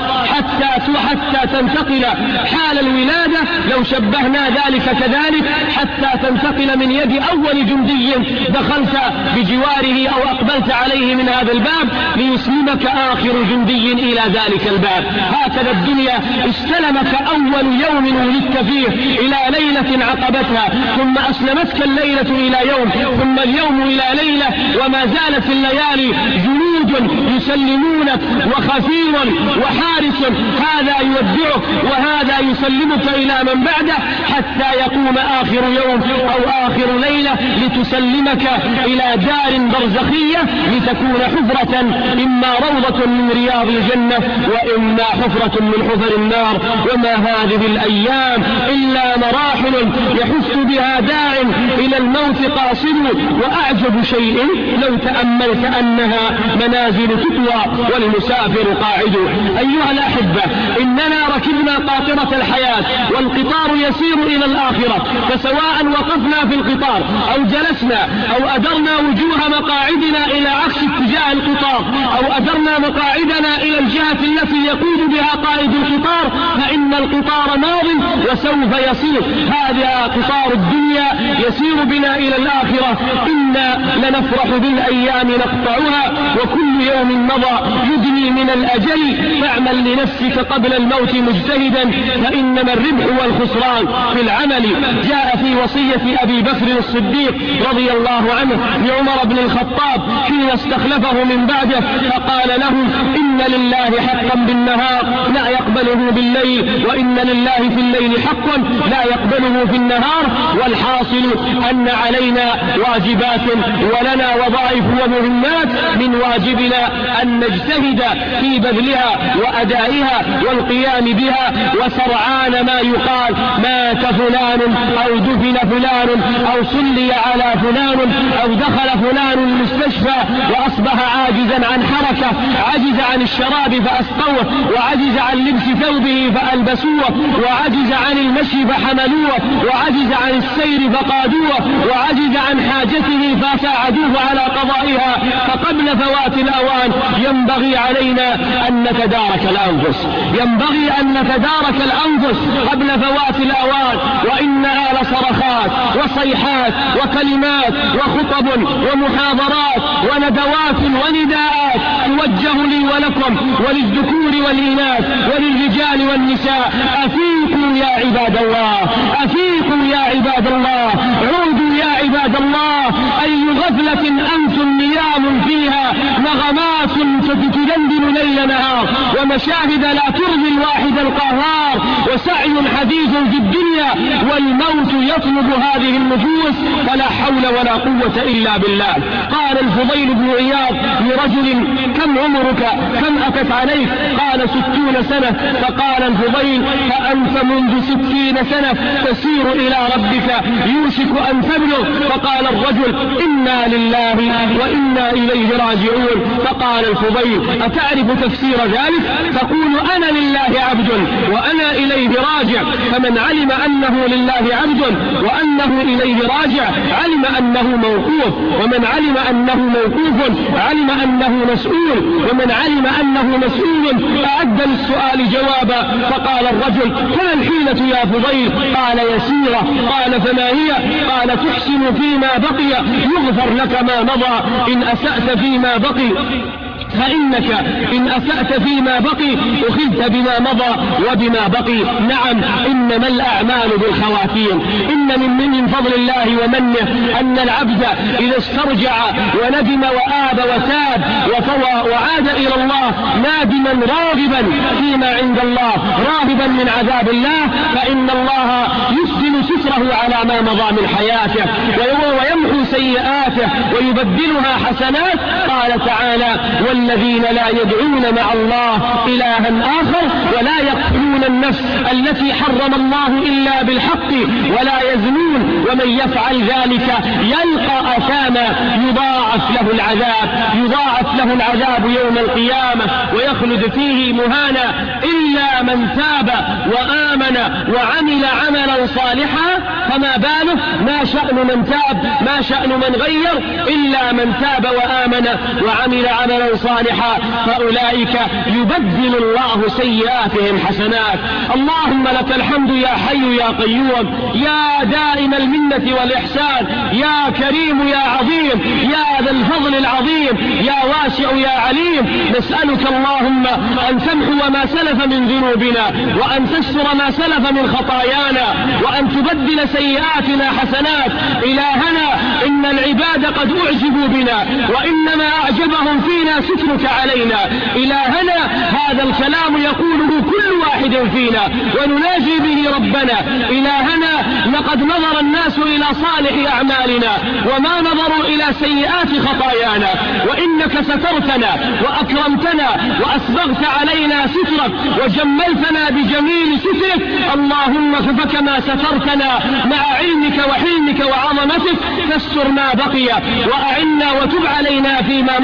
حتى تنتقل حال الولادة. لو شبهنا ذلك كذلك حتى تنتقل من يد أول جندي دخلت بجواره أو أقبلت عليه من هذا الباب ليسلمك آخر جندي إلى ذلك الباب. هكذا الدنيا استلمك أول يوم ولدت فيه إلى ليلة عقبتها، ثم أسلمتك الليلة إلى يوم، ثم اليوم إلى ليلة، وما زالت الليالي جنود يسلمونك وخفير وحارس، هذا يودعك وهذا يسلمك إلى من بعده حتى يقوم آخر يوم أو آخر ليلة لتسلمك إلى دار برزخية لتكون حفرة، إما روضة من رياض الجنة وإما حفرة من حفر النار. وما هذه الأيام إلا مراحل يحس بها داع إلى الموت قاصد، وأعجب شيء لو تأملت أنها منازل تطوى والمسافر قاعد. أيها الأحبة، إننا ركبنا قاطرة الحياة والقطار يسير إلى الآخرة، فسواء وقفنا في القطار أو جلسنا أو أدرنا وجوه مقاعدنا إلى عكس اتجاه القطار أو أدرنا مقاعدنا إلى الجهة التي يقود بها قائد القطار، فإن القطار ماض وسوف يسير. هذا قطار الدنيا يسير بنا إلى الآخرة. إنا لنفرح بالأيام نقطعها، وكل يوم مضى يدني من الأجل، فاعمل لنفسك قبل الموت مجتهدا، فإنما الربح والخسران في العمل. جاء في وصية أبي بكر الصديق رضي الله عنه لعمر بن الخطاب حين استخلفه من بعده، فقال له: إن لله حقا بالنهار لا يقبله بالليل، وإن لله في الليل حقا لا يقبله في النهار. والحاصل أن علينا واجبات ولنا وظائف ومهمات، من واجبنا أن نجتهد في بذلها وأدائها والقيام بها، وسرعان ما يقال مات فلان أو دفن فلان أو صلي على فلان أو دخل فلان المستشفى وأصبح عاجزا عن حركة، عجز عن الشراب فأسقوه، وعجز عن لبس ثوبه فألبسوه، وعجز عن المشي فحملوه، وعجز عن السير فقادوه، وعجز عن حاجته فساعدوه على قضائها. فقبل فوات الأوان ينبغي علينا أن نتدارك الأنفس، ينبغي أن نتدارك الأنفس قبل فوات الأوان. وإنها لصرخات وصيحات وكلمات وخطب ومحاضرات وندوات ونداءات توجه لي ولكم وللذكور والإناث وللرجال والنساء. أفيقوا يا عباد الله، أفيقوا يا عباد الله، عودوا يا عباد الله. أي غفلة أنتم نيام فيها، نغمات تدندن ليل نهار، ومشاهد لا ترضي الواحد القهار، وسعي حديث في الدنيا، والموت يطلب هذه النفوس، فلا حول ولا قوة إلا بالله. قال الفضيل بن عياض لرجل: كم عمرك؟ كم أتت عليك؟ قال: 60 سنة. فقال الفضيل: فأنت منذ 60 سنة تسير إلى ربك، يوشك أن تبلغ. فقال الرجل: إنا لله وإنا إليه راجعون. فقال الفضيل: أتعرف تفسير ذلك؟ تقول: أنا لله عبد وأنا إليه راجع. فمن علم أنه لله عبد وأنه إليه راجع علم أنه موقوف، ومن علم أنه موقوف علم أنه مسؤول، ومن علم أنه مسؤول أعد للسؤال جوابا. فقال الرجل: كما الحيلة يا فضيل؟ قال: يسيرة. قال: فما هي؟ قال: تحسن فيما بقي يغفر لك ما مضى، إن أسأت فيما بقي فإنك إن أسأت فيما بقي أخذت بما مضى وبما بقي. نعم، إنما الأعمال بالخواتيم. إن من فضل الله ومنه أن العبد إذا استرجع وندم وآب وتاب وعاد إلى الله نادما راغبا فيما عند الله، راغبا من عذاب الله، فإن الله يسدل ستره على ما مضى من حياته ويمحو سيئاته ويبدلها حسنات. قال تعالى: والذين لا يدعون مع الله إلها آخر ولا يقتلون النفس التي حرم الله إلا بالحق ولا يزنون ومن يفعل ذلك يلقى أثاما يضاعف له العذاب يوم القيامة ويخلد فيه مهانا إلا من تاب وآمن وعمل عملا صالحا. فما باله؟ ما شأن من تاب؟ ما شأن من غير؟ إلا من تاب وآمن وعمل عملا صالحا فأولئك يبدل الله سيئاتهم حسنات. اللهم لك الحمد يا حي يا قيوم يا دائم المنة والإحسان يا كريم يا عظيم يا ذا الفضل العظيم يا واسع يا عليم. نسألك اللهم أن تمحو ما سلف من ذنوبنا وأن تستر ما سلف من خطايانا وأن تبدل سيئاتنا حسنات. إلهنا إن العباد قد أعجبوا بنا وإنما أعجبهم فينا سترك علينا. إلهنا هذا الكلام يقوله كل واحد فينا ونناجي به ربنا. إلهنا لقد نظر الناس إلى صالح أعمالنا وما نظروا إلى سيئات خطايانا وإنك سترتنا وأكرمتنا وأسبغت علينا سترك وجملتنا بجميل سترك. اللهم فكما سترتنا مع علمك وحلمك وعظمتك فاستر ما بقي وأعنا وتب علينا فيما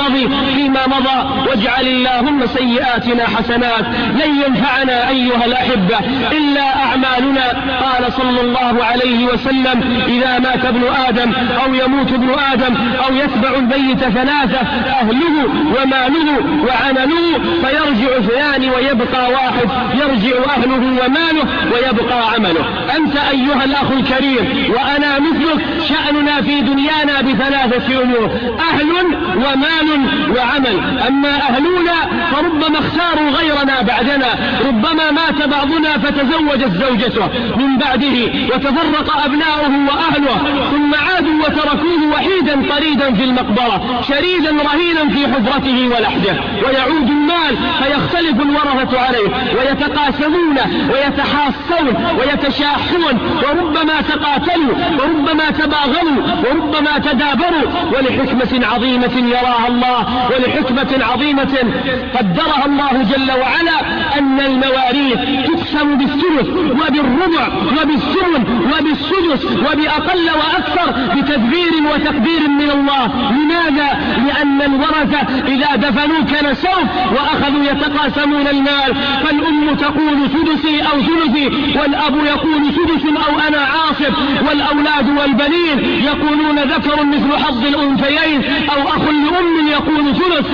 مضى واجعل اللهم سيئاتنا حسنات. لن ينفعنا أيها الأحبة إلا أعمالنا. قال صلى الله عليه وسلم إذا مات ابن آدم أو يموت ابن آدم أو يتبع البيت ثلاثة أهله وماله وعمله فيرجع اثنان ويبقى واحد. يرجع أهله وماله ويبقى عمله. أنت أيها الأخ الكريم وأنا مثلك شأننا في دنيانا بثلاثة أمور: أهل ومال وعمل. أما أهلنا فربما اختاروا غيرنا بعدنا، ربما مات بعضنا فتزوجت زوجته من بعده وتفرق أبناؤه وأهله ثم عادوا وتركوه وحيدا طريدا في المقبرة شريدا رهينا في حفرته ولحده. ويعود المال فيختلف الورثة عليه ويتقاسمون ويتحاصون ويتشاحون وربما تقاتلوا وربما تباغلوا وربما تدابروا ولحكمة عظيمة يراها الله ولحكمة عظيمة قدرها الله جل وعلا أن المواريث تقسم بالثلث وبالربع وبالثمن وبالسدس وبأقل وأكثر بتدبير وتقدير من الله. لماذا؟ لأن الورثة إذا دفنوك نسوك وأخذوا يتقاسمون المال، فالأم تقول سدسي أو ثلثي والأب يقول سدس أو أنا عاصب، والأولاد والبنين يقولون ذكر مثل حظ الأنثيين، أو أخ لأم يقول ثلث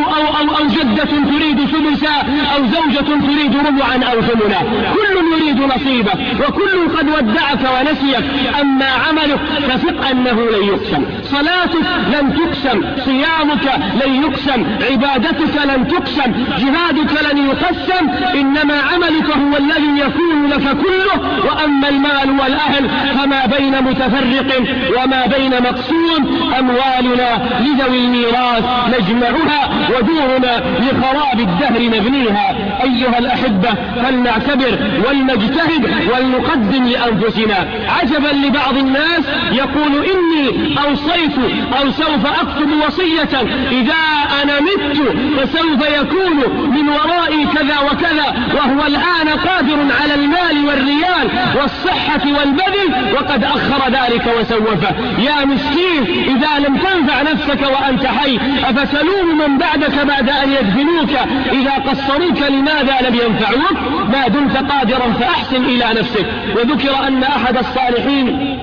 أو جدة تريد سدسا أو زوجة تريد ربعا أو ثمنا. كل يريد نصيبه وكل قد ودعك ونسيك. أما عملك فثق أنه لن يقسم. صلاتك لن تقسم، صيامك لن يقسم، عبادتك لن تقسم، جهادك لن يقسم. إنما عملك هو الذي يكون لك كله. وأما المال والأهل فما بين متفرق وما بين مقسوم. أموالنا لذوي الميراث نجمعها ودورنا لخراب الدهر نبنيها. أيها الأحبة فلنعتبر ولنجتهد ولنقدم لأنفسنا. عجبا لبعض الناس يقول إني أوصيت أو سوف أكتب وصية إذا أنا مت فسوف يكون من ورائي كذا وكذا، وهو الآن قادر على المال والريال والصحة والبذل وقد أخر ذلك وسوفه. يا مسكين، إذا لم تنفع نفسك وأنت حي أفتلوم من بعدك بعد أن يدفنوك إذا قصروك لماذا لم ينفعوك؟ ما دمت قادرا فأحسن إلى نفسك. وذكر أن أحد الصالحين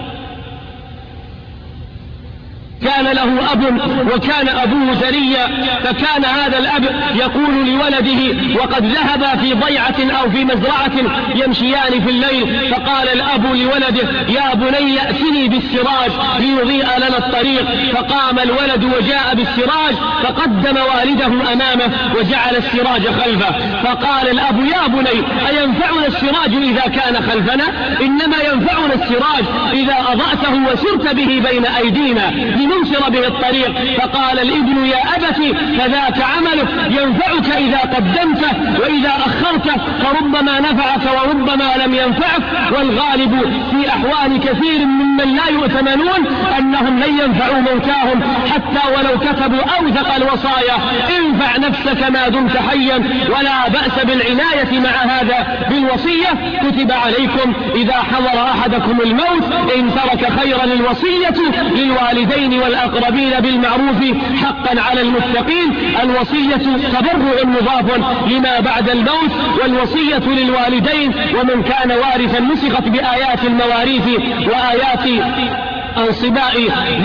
كان له أب وكان أبوه ثريا، فكان هذا الأب يقول لولده وقد ذهب في ضيعة أو في مزرعة يمشيان في الليل، فقال الأب لولده: يا بني ائتني بالسراج ليضيء لنا الطريق. فقام الولد وجاء بالسراج فقدم والده أمامه وجعل السراج خلفه. فقال الأب: يا بني أينفعنا السراج إذا كان خلفنا؟ إنما ينفعنا السراج إذا أضأته وسرت به بين أيدينا. لننصر به الطريق. فقال الابن يا أبت فذاك عمله ينفعك إذا قدمته وإذا أخرته، فربما نفعك وربما لم ينفعك. والغالب في أحوال كثير ممن لا يؤتمنون أنهم لن ينفعوا موتاهم حتى ولو كتبوا أوثق الوصايا. انفع نفسك ما دمت حيا، ولا بأس بالعناية مع هذا بالوصية. كتب عليكم إذا حضر أحدكم الموت إن ترك خيرا الوصية للوالدين والأقربين بالمعروف حقا على المتقين. الوصية تبرع مضاف لما بعد الموت، والوصية للوالدين ومن كان وارثا نسخت بآيات المواريث وآيات انصباء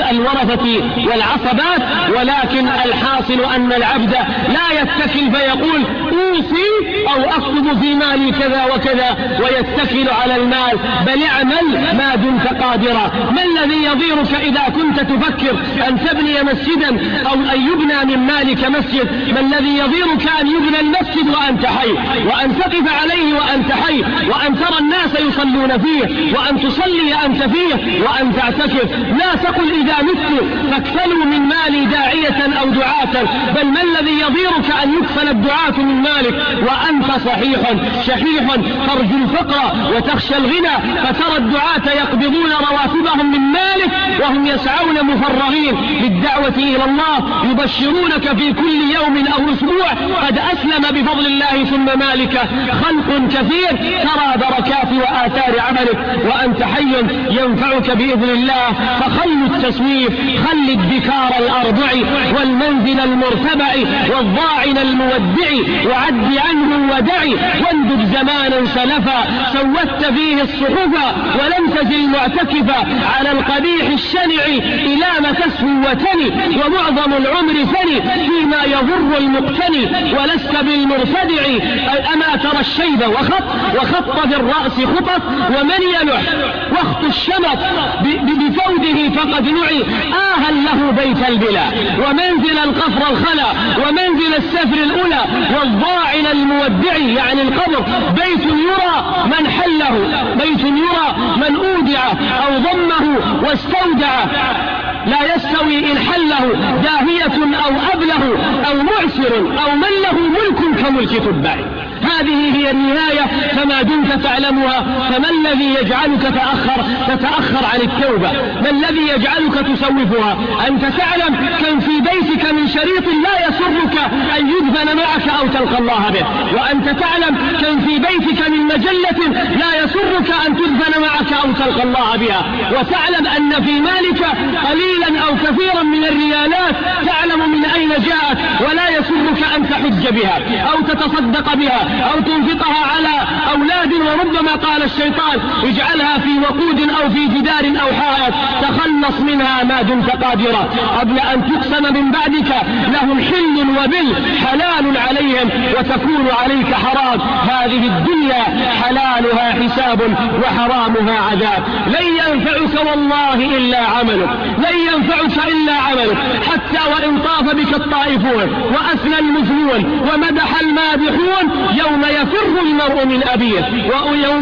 الورثة والعصبات. ولكن الحاصل أن العبد لا يتكل فيقول أوصي أو أكتب في مالي كذا وكذا ويتكل على المال، بل اعمل ما دمت قادرا. ما الذي يضيرك إذا كنت تفكر أن تبني مسجدا أو أن يبنى من مالك مسجد؟ ما الذي يضيرك أن يبنى المسجد وأنت حي، وأن تقف عليه وأنت حي، وأن ترى الناس يصلون فيه، وأن تصلي أنت فيه، وأن تعتكف؟ لا تقل إذا مت فاكفلوا من مالي داعية أو دعاة، بل ما الذي يضيرك أن يكفل الدعاة من مالك وأنت صحيح شحيح ترجو الفقر وتخشى الغنى، فترى الدعاة يقبضون رواتبهم من مالك وهم يسعون مفرغين للدعوة إلى الله، يبشرونك في كل يوم أو أسبوع قد أسلم بفضل الله ثم مالك خلق كثير ترى بركات وآثار عملك وأنت حي ينفعك بإذن الله. فخل التسويف، خل الدكار الأربع والمنزل المرتبع والضاعن المودع، وعد عنه ودعي، واندب زمانا سلفا سودت فيه الصحفا، ولم تزل معتكفا على القبيح الشنع إلى ما تسهو وتني، ومعظم العمر ثني فيما يضر المقتني، ولست بالمرتدع. أما ترى الشيب وخط في الرأس خطط، ومن يلح واخط الشمط بفوده فقد نعي، آها له بيت البلا ومنزل القفر الخلا ومنزل السفر الأولى، والضاعن المودع يعني القبر بيت يرى من حله، بيت يرى من أودع أو ضمه واستودع، لا يستوي إن حله داهية أو أبله أو معسر أو من له ملك كملك تبع. هذه هي النهاية فما دمت تعلمها. فما الذي يجعلك تتأخر عن التوبة؟ ما الذي يجعلك تسوفها؟ أنت تعلم كم في بيتك من شريط لا يسرك أن يدفن معك أو تلقى الله به، وأنت تعلم كم في بيتك من مجلة لا يسرك أن تدفن معك أو تلقى الله بها، وتعلم أن في مالك قليلا أو كثيرا من الريالات تعلم من أين جاءت، ولا يسرك أن تحج بها أو تتصدق بها أو تنفقها على أولاد، وربما قال الشيطان اجعلها في وقود أو في جدار أو حائط، تخلص منها ما دمت قادرا قبل أن تقسم من بعدك لهم حل وبل حلال عليهم وتكون عليك حرام. هذه الدنيا حلالها حساب وحرامها عذاب. لن ينفعك والله إلا عملك، لن ينفعك إلا عملك، حتى وإن طاف بك الطائفون وأثنى المثنون ومدح المادحون. يوم يفر المرء من أبيه، ويوم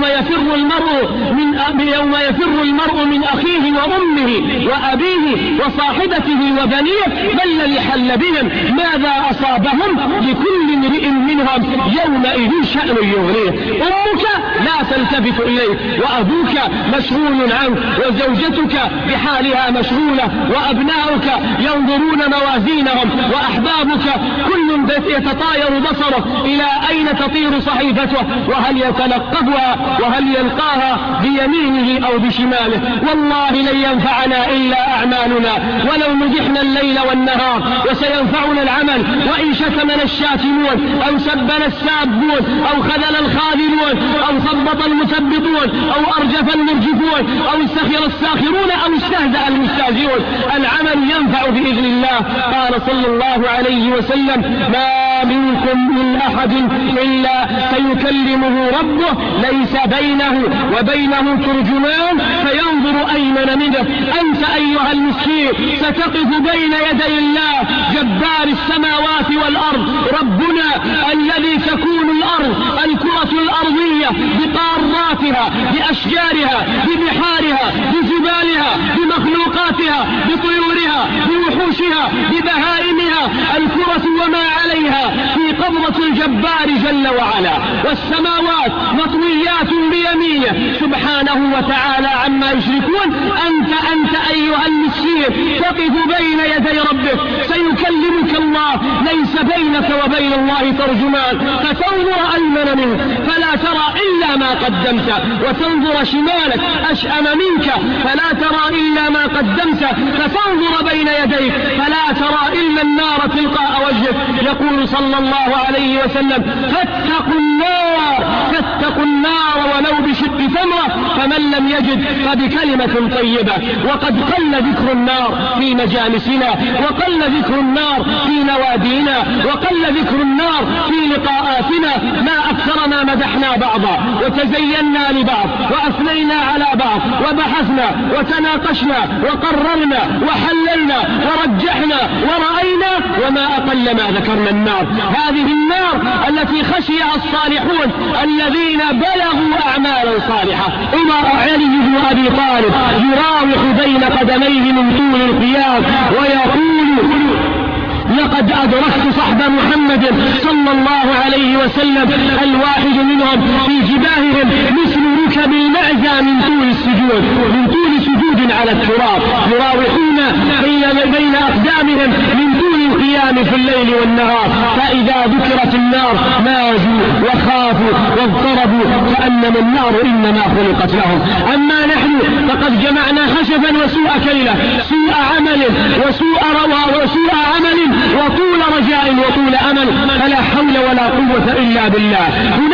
يفر المرء من أخيه وأمه وأبيه وصاحبته وبنيه، ما الذي حل بهم؟ ماذا أصابهم؟ لكل امرئ منهم يومئذ شأن يغنيه. أمك لا تلتفت إليك، وأبوك مشغول عنك، وزوجتك بحالها مشغولة، وأبناؤك ينظرون موازينهم، وأحبابك كل يتطاير بصره إلى أين تطير صحيفته، وهل يتلقفها وهل يلقاها بيمينه أو بشماله. والله لن ينفعنا إلا أعمالنا ولو مدحنا الليل والنهار، وسينفعنا العمل وإن شتمنا الشاتمون أو سبنا السابون أو خذل الخاذلون أو ثبط المثبطون أو أرجف المرجفون أو استخر الساخرون أو استهزأ المستهزئون. العمل ينفع بإذن الله. قال صلى الله عليه وسلم ما منكم من أحد إلا سيكلمه ربه ليس بينه وبينه ترجمان فينظر أيمن منه. أنت أيها المسكين ستقف بين يدي الله جبار السماوات والأرض، ربنا الذي تكون الأرض الكرة الأرضية بقاراتها، بأشجارها، ببحارها، بجبالها، بمخلوقاتها، بطيورها، بوحوشها، ببهائمها، الكرة وما عليها في قبضة الجبار جل وعلا، والسماوات مطويات بيمينه سبحانه وتعالى عما يشركون. أنت أيها المسكين تقف بين يدي ربك، سيكلمك الله، ليس بينك وبين الله ترجمان، فتنظر أيمن منك فلا ترى إلا ما قدمت، وتنظر شمالك أشأم منك فلا ترى إلا ما قدمت، فتنظر بين يديك فلا ترى إلا النار تلقاء وجهك. يقول صلى الله عليه وسلم: فاتقوا النار ولو بشق تمرة، فمن لم يجد فبكلمة طيبة. وقد قل ذكر النار في مجالسنا، وقل ذكر النار في نوادينا، وقل ذكر النار في لقاءاتنا. ما أكثر ما مدحنا بعضا وتزينا لبعض وأثنينا على بعض وبحثنا وتناقشنا وقررنا وحللنا ورجحنا ورأينا، وما أقل ما ذكرنا النار. هذه النار التي خشيها الصالحون الذين بلغوا أعمالا صالحة. علي بن أبي طالب يراوح بين قدميه من طول القيام ويقول: لقد أدركت صحب محمد صلى الله عليه وسلم الواحد منهم في جباههم مثل ركب المعزى من طول سجود على التراب، يراوحون بين أقدامهم من طول القيام في الليل والنهار. فإذا ذكرت النار مازوا وخافوا واضطربوا كأنما النار إنما خلقت لهم. أما نحن فقد جمعنا خشبا وسوء كيلة، سوء عمل وسوء عمل وطول رجاء وطول أمل، فلا حول ولا قوة إلا بالله.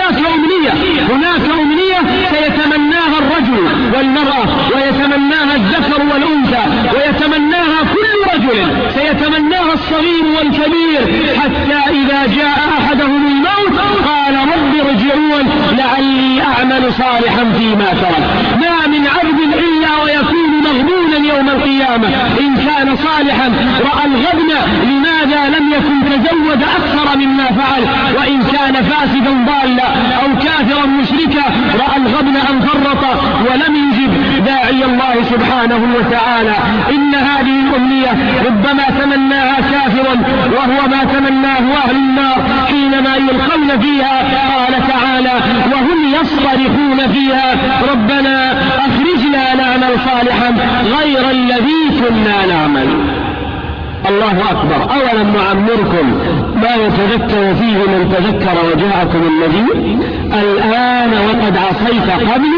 هناك أمنية سيتمناها الرجل والمرأة، ويتمناها الذكر والأنثى، ويتمناها كل رجل، سيتمناها الصغير والكبير، حتى إذا جاء أحدهم الموت قال: رب ارجعون لعلي أعمل صالحا فيما ترك. ما من عبد إلا ويكون مغبونا يوم القيامة. إن كان صالحا رأى الغبن لماذا لم يكن تزود أكثر مما فعل، وإن كان فاسدا ضالا أو كافرا مشركا رأى الغبن أن فرط ولم يجب داعي الله سبحانه وتعالى. إن هذه الأمنية ربما تمناها كافر وهو ما تمناه أهل النار حينما يلقون فيها. قال تعالى: وهم يصطرخون فيها ربنا أخرجنا نعمل صالحا غير الذي كنا نعمل. الله أكبر. أولم نعمركم ما يتذكر فيه من تذكر وجاءكم النذير؟ الآن وقد عصيت قبل،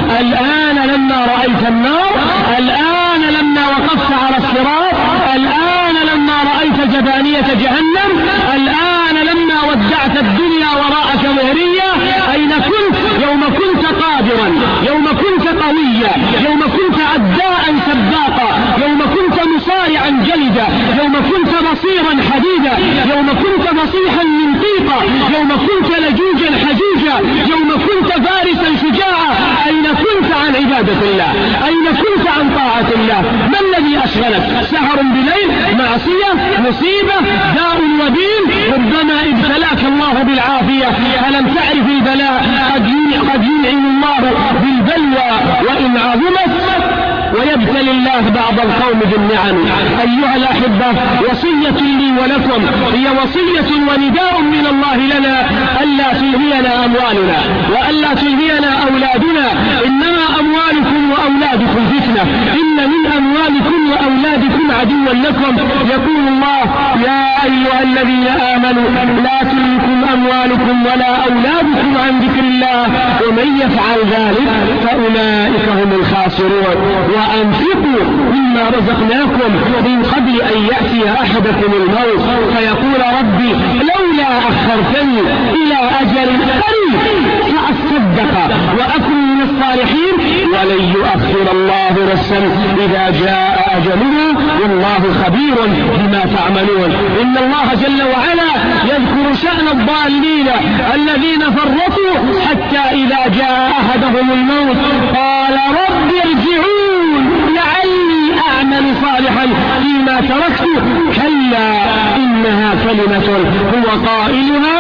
الآن لما رأيت النار، الآن لما وقفت على الصراط، الآن لما رأيت جبانية جهنم، الآن لما ودعت الدنيا وراءك ظهرية. أين كنت يوم كنت قادرا، يوم كنت قويا، يوم كنت عداء سباقا، يوم كنت مصارعا جلدا، يوم كنت بصيرا حديدا، يوم كنت فصيحا منطيقا، يوم كنت لجوجا حجوجا، يوم كنت فارسا شجاعا. أين كنت عن عبادة الله؟ أين كنت عن طاعة الله؟ ما الذي أشغلك؟ سهر بليل، معصية، مصيبة، داء وبيل. ربما ابتلاك الله بالعافية فلم تعرف البلاء. قد ينعم الله بالبلوى وإن عظمت، ويبتلي الله بعض القوم بالنعم. أيها الأحبة، وصية لي ولكم، هي وصية ونداء من الله لنا ألا تلهينا أموالنا وألا تلهينا أولادنا. إنما أموالكم وأولادكم فتنة، إن من أموالكم وأولادكم عدوا لكم. يقول الله: يا أيها الذين آمنوا لا تلهكم أموالكم ولا أولادكم عن ذكر الله ومن يفعل ذلك فأولئك هم الخاسرون. وأنفقوا مما رزقناكم من قبل أن يأتي أحدكم الموت فيقول: ربي لولا أخرتني إلى أجل قريب فأصدق وأكن من الصالحين ولن يؤخر الله نفسا إذا جاء أجلها والله خبير بما تعملون. إن الله جل وعلا يذكر شأن الضالين الذين فرطوا حتى إذا جاء أحدهم الموت قال: رب ارجعون لعلي أعمل صالحا فيما تركت. كلا إنها كلمة هو قائلها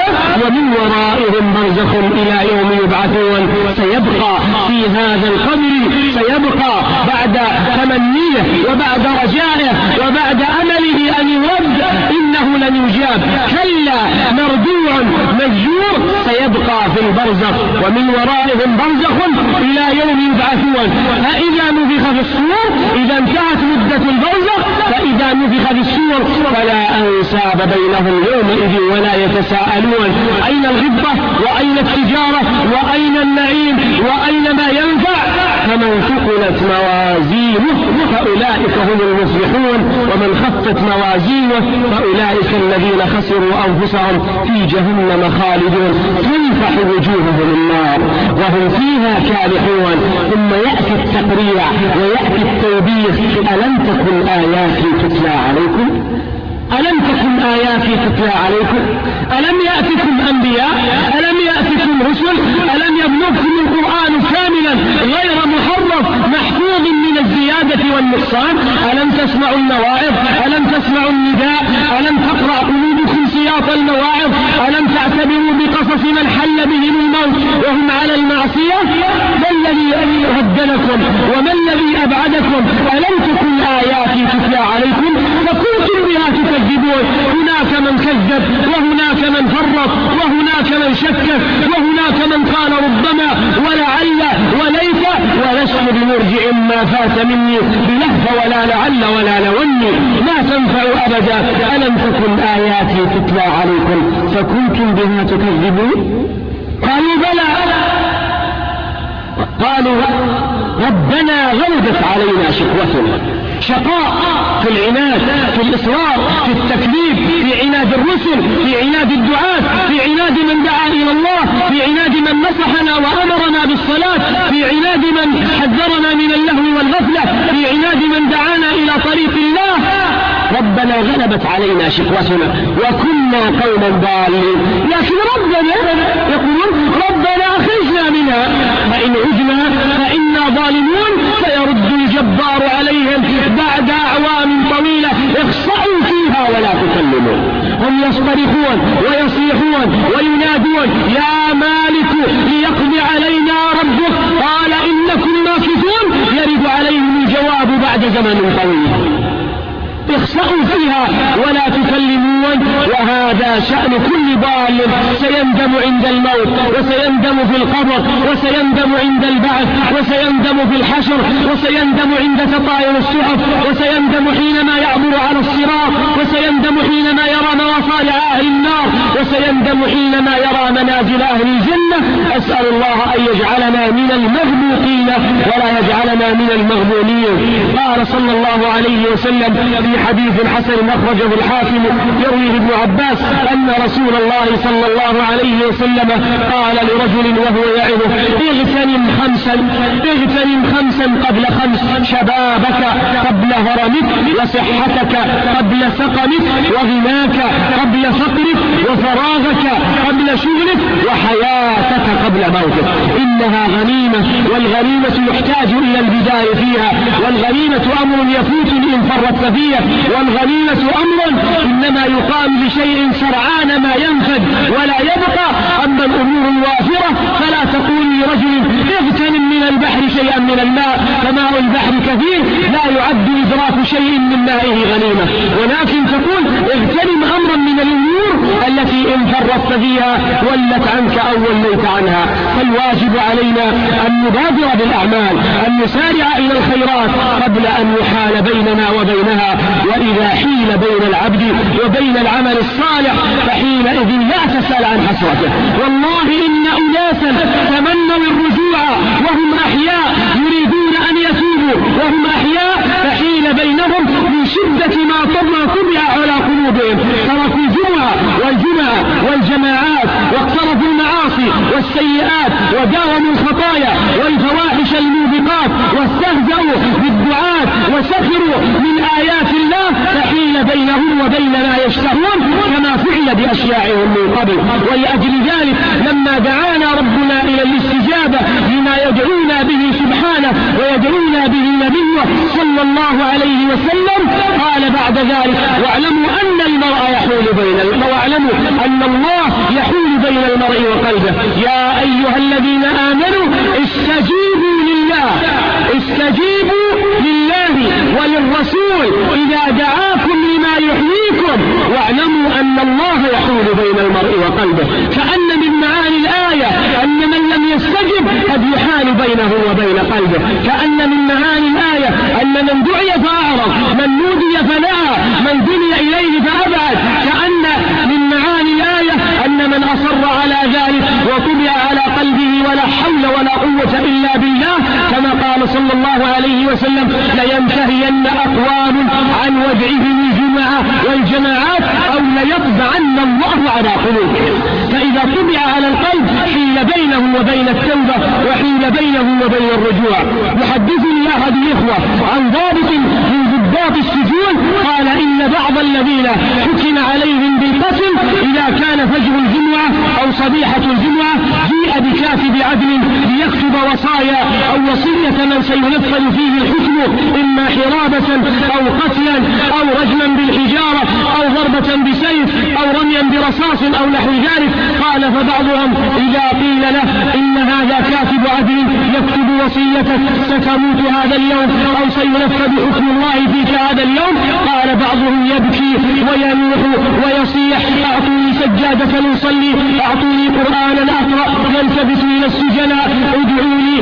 ومن ورائهم برزخ إلى يوم يبعثون. سيبقى في هذا القبر، سيبقى بعد تمنيه وبعد رجائه وبعد أمله أن يرد إنه لن يجاب، كلا مردوع مجور، سيبقى في البرزخ ومن ورائهم برزخ إلى يوم يبعثون. فإذا نفخ في الصور، إذا انتهت مدة البرزخ، فإذا نفخ في الصور فلا أنساب بينهم يومئذ ولا يتساءلون. أين الغبة وأين التجارة وأين النعيم وأين ما ينفع؟ فمن ثقلت موازينه فأولئك هم المفلحون، ومن خفت موازينه فأولئك الذين خسروا أنفسهم في جهنم خالدون تلفح وجوههم النار وهم فيها كالحون. ثم يأتي التقريع ويأتي التوبيخ: ألم تكن آياتي تتلى عليكم؟ ألم تكن آياتي تتلى عليكم؟ ألم يأتكم أنبياء؟ ألم يأتكم رسل؟ ألم يبلغكم القرآن كاملا غير محرف محفوظ من الزيادة والنقصان؟ ألم تسمعوا المواعظ؟ ألم تسمعوا النداء؟ ألم تقرأ قلوبكم سياط المواعظ؟ ألم تعتبروا بقصص من حل بهم الموت وهم على المعصية؟ ما الذي هدنكم وما الذي أبعدكم؟ ألم تكن آياتي تتلى عليكم فكنتم بها تكذبون؟ هناك من كذب وهناك من فرط وهناك من شكك وهناك من قال ربما ولعل وليس، ولست بمرجع ما فات مني بلهف ولا لعل ولا لوني، لا تنفع أبدا. ألم تكن آياتي تتلى عليكم فكنتم بها تكذبون؟ قالوا بلى. قالوا ربنا غلبت علينا شقوتنا، شقاء في العناد، في الإصرار، في التكذيب، في عناد الرسل، في عناد الدعاة، في عناد من دعا إلى الله، في عناد من نصحنا وأمرنا بالصلاة، في عناد من حذرنا من اللهو والغفلة، في عناد من دعانا إلى طريق الله. ربنا غلبت علينا شقوتنا وكنا قوما ضالين. لكن ربنا يقولون ربنا أخرجنا منها فإن عدنا فإنا ظالمون. فيرد الجبار عليهم بعد أعوام طويلة: اخسأوا فيها ولا تكلمون. هم يصطرخون ويصيحون وينادون: يا مالك ليقضي علينا ربك، قال إنكم ماكثون. يرد عليهم الجواب بعد زمن طويل: اخسأوا فيها ولا تكلمون. وهذا شأن كل ضال، سيندم عند الموت وسيندم في القبر وسيندم عند البعث وسيندم في الحشر وسيندم عند تطاير الصحف وسيندم حينما يعبر على الصراط وسيندم حينما يرى مواصل أهل النار وسيندم حينما يرى منازل أهل الجنة. أسأل الله أن يجعلنا من المغبوطين ولا يجعلنا من المغبونين. قال صلى الله عليه وسلم في حديث حسن أخرجه الحاكم يرويه ابن عباس أن رسول الله صلى الله عليه وسلم قال لرجل وهو يعظه: اغتنم خمسا قبل خمس، شبابك قبل هرمك وصحتك قبل سقمك وغناك قبل فقرك وفراغك قبل شغلك وحياتك قبل موتك. إنها غنيمة، والغنيمة يحتاج إلى البداية فيها، والغنيمة أمر يفوت إن فرطت فيه، والغنيمة أمر إنما يقام لشيء سرعان ما ينفد ولا يبقى. أما الأمور الوافرة فلا تقول لرجل اغتنم من البحر شيئا من الماء، فماء البحر كثير لا يعد إدراك شيء من مائه غنيمة، ولكن تقول اغتنم أمرا من الأمور التي إن فرطت فيها ولت عنك أو وليت عنها. فالواجب علينا أن نبادر بالأعمال، أن نسارع إلى الخيرات قبل أن يحال بيننا وبينها. وإذا حيل بين العبد وبين العمل الصالح فحينئذ لا تسأل عن حسرته. والله إن أناسا تمنوا الرجوع وهم أحياء يريدون أن يتوبوا وهم أحياء، فحيل بينهم من شدة ما طبع على قلوبهم، تركوا الجمعة والجماعات واقترفوا المعاصي والسيئات وداوموا الخطايا والفواحش الموبقات واستهزأوا بالدعاة وسخروا من آيات الله، فحيل بينهم وبين ما يشتهون كما فعل بأشياعهم من قبل. ولأجل ذلك لما دعانا ربنا إلى الاستجابة لما يدعونا به سبحانه ويدعونا به نبيه صلى الله عليه وسلم قال بعد ذلك: واعلموا أن الله يحول بين قلبه. يا أيها الذين آمنوا استجيبوا لله وللرسول إذا دعاكم لما يحييكم واعلموا أن الله يحول بين المرء وقلبه. كأن من معاني الآية أن من لم يستجب قد يحال بينه وبين قلبه. كأن من معاني الآية أن من دعي فأعرض، من نودي فنأى، من دني إليه فأبعد. كأن من معاني الآية أن من أصر على ذلك وطبع على قلبه ولا حول ولا قوة إلا بالله، كما قال صلى الله عليه وسلم: لينتهين أقوام عن ودعهم الجمعة والجماعات أو ليطبعن الله على قلوبهم. فإذا طبع على القلب حيل بينه وبين التوبة وحيل بينه وبين الرجوع. يحدثني أحد الإخوة عن ضابط من ضباط السجون قال: إن بعض الذين حكم عليهم بالقتل إذا كان فجر الجمعة أو صبيحة الجمعة جيء بكاتب عدل ليكتب وصايا أو وصية من سينفذ فيه الحكم، إما حرابة أو قتلا أو رجما بالحجارة أو ضربة بسيف أو رميا برصاص أو نحو ذلك. قال: فبعضهم إذا قيل له إن هذا كاتب عدل يكتب وصيتك ستموت هذا اليوم أو سينفذ حكم الله فيك هذا اليوم، قال بعضهم يبكي وينوح ويصيح: أعطوني سجادة نصلي، أعطوني قرآنا أقرأ، يلتفت إلى السجناء: ادعوا لي،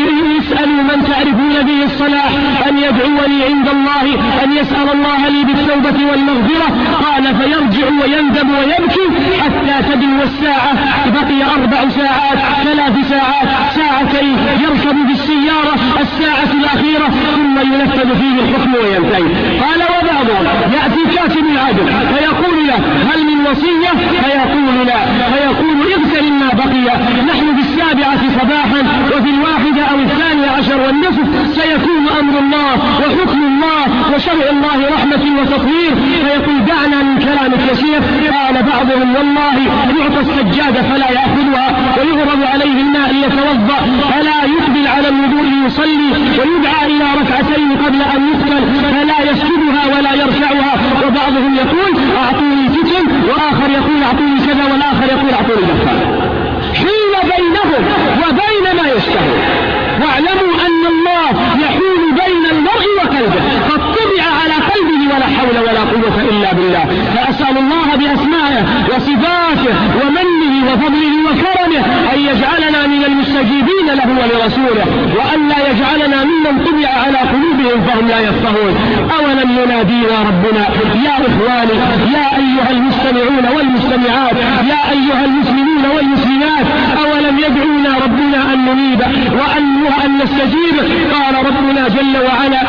اسألوا من تعرفون به الصلاح أن يدعوني عند الله، أن يسأل الله لي بالتوبة والمغفرة. قال: فيرجع ويندم ويبكي حتى تدنو الساعة، بقي 4 ساعات، 3 ساعات، ساعتين، يركب بالسيارة الساعة الأخيرة ثم ينفذ فيه الحكم وينتهي. قال: وبعضهم يأتي كاتب العدل فيقول له: هل من وصية؟ فيقول لا، فيقول: اغتنم ما بقي، نحن في 7 صباحا وفي 1 أو 12 والنصف سيكون أمر الله وحكم الله وشرع الله رحمة وتطهير. فيقول: دعنا من كلامك يا شيخ. قال بعضهم: والله يعطى السجادة فلا يأخذها، ويغرب عليه الماء ليتوضأ فلا يقبل على الوضوء ليصلي، ويدعى إلى 2 ركعتين قبل أن يقتل فلا يسجدها ولا يرفعها. وبعضهم يقول: أعطوني فتن، وآخر يقول: أعطوني كذا، والآخر يقول: أعطوني دفع. حيل بينهم وبين ما يشتهون. واعلموا أن الله يحول بين المرء وقلبه، قد طبع على قلبه ولا حول ولا قوة إلا بالله. فأسأل الله بأسمائه وصفاته ومنه وفضله وكرمه أن يجعلنا من المستجيبين له ولرسوله، وأن لا يجعلنا ممن طبع على قلوبهم فهم لا يفقهون. أولم ينادينا ربنا: يا إخواني، يا أيها المستمعون والمستمعات، يا أيها المسلمون والمسلمات، أولم يدعونا ربنا أن ننيب وأن نستجيب؟ قال ربنا جل وعلا: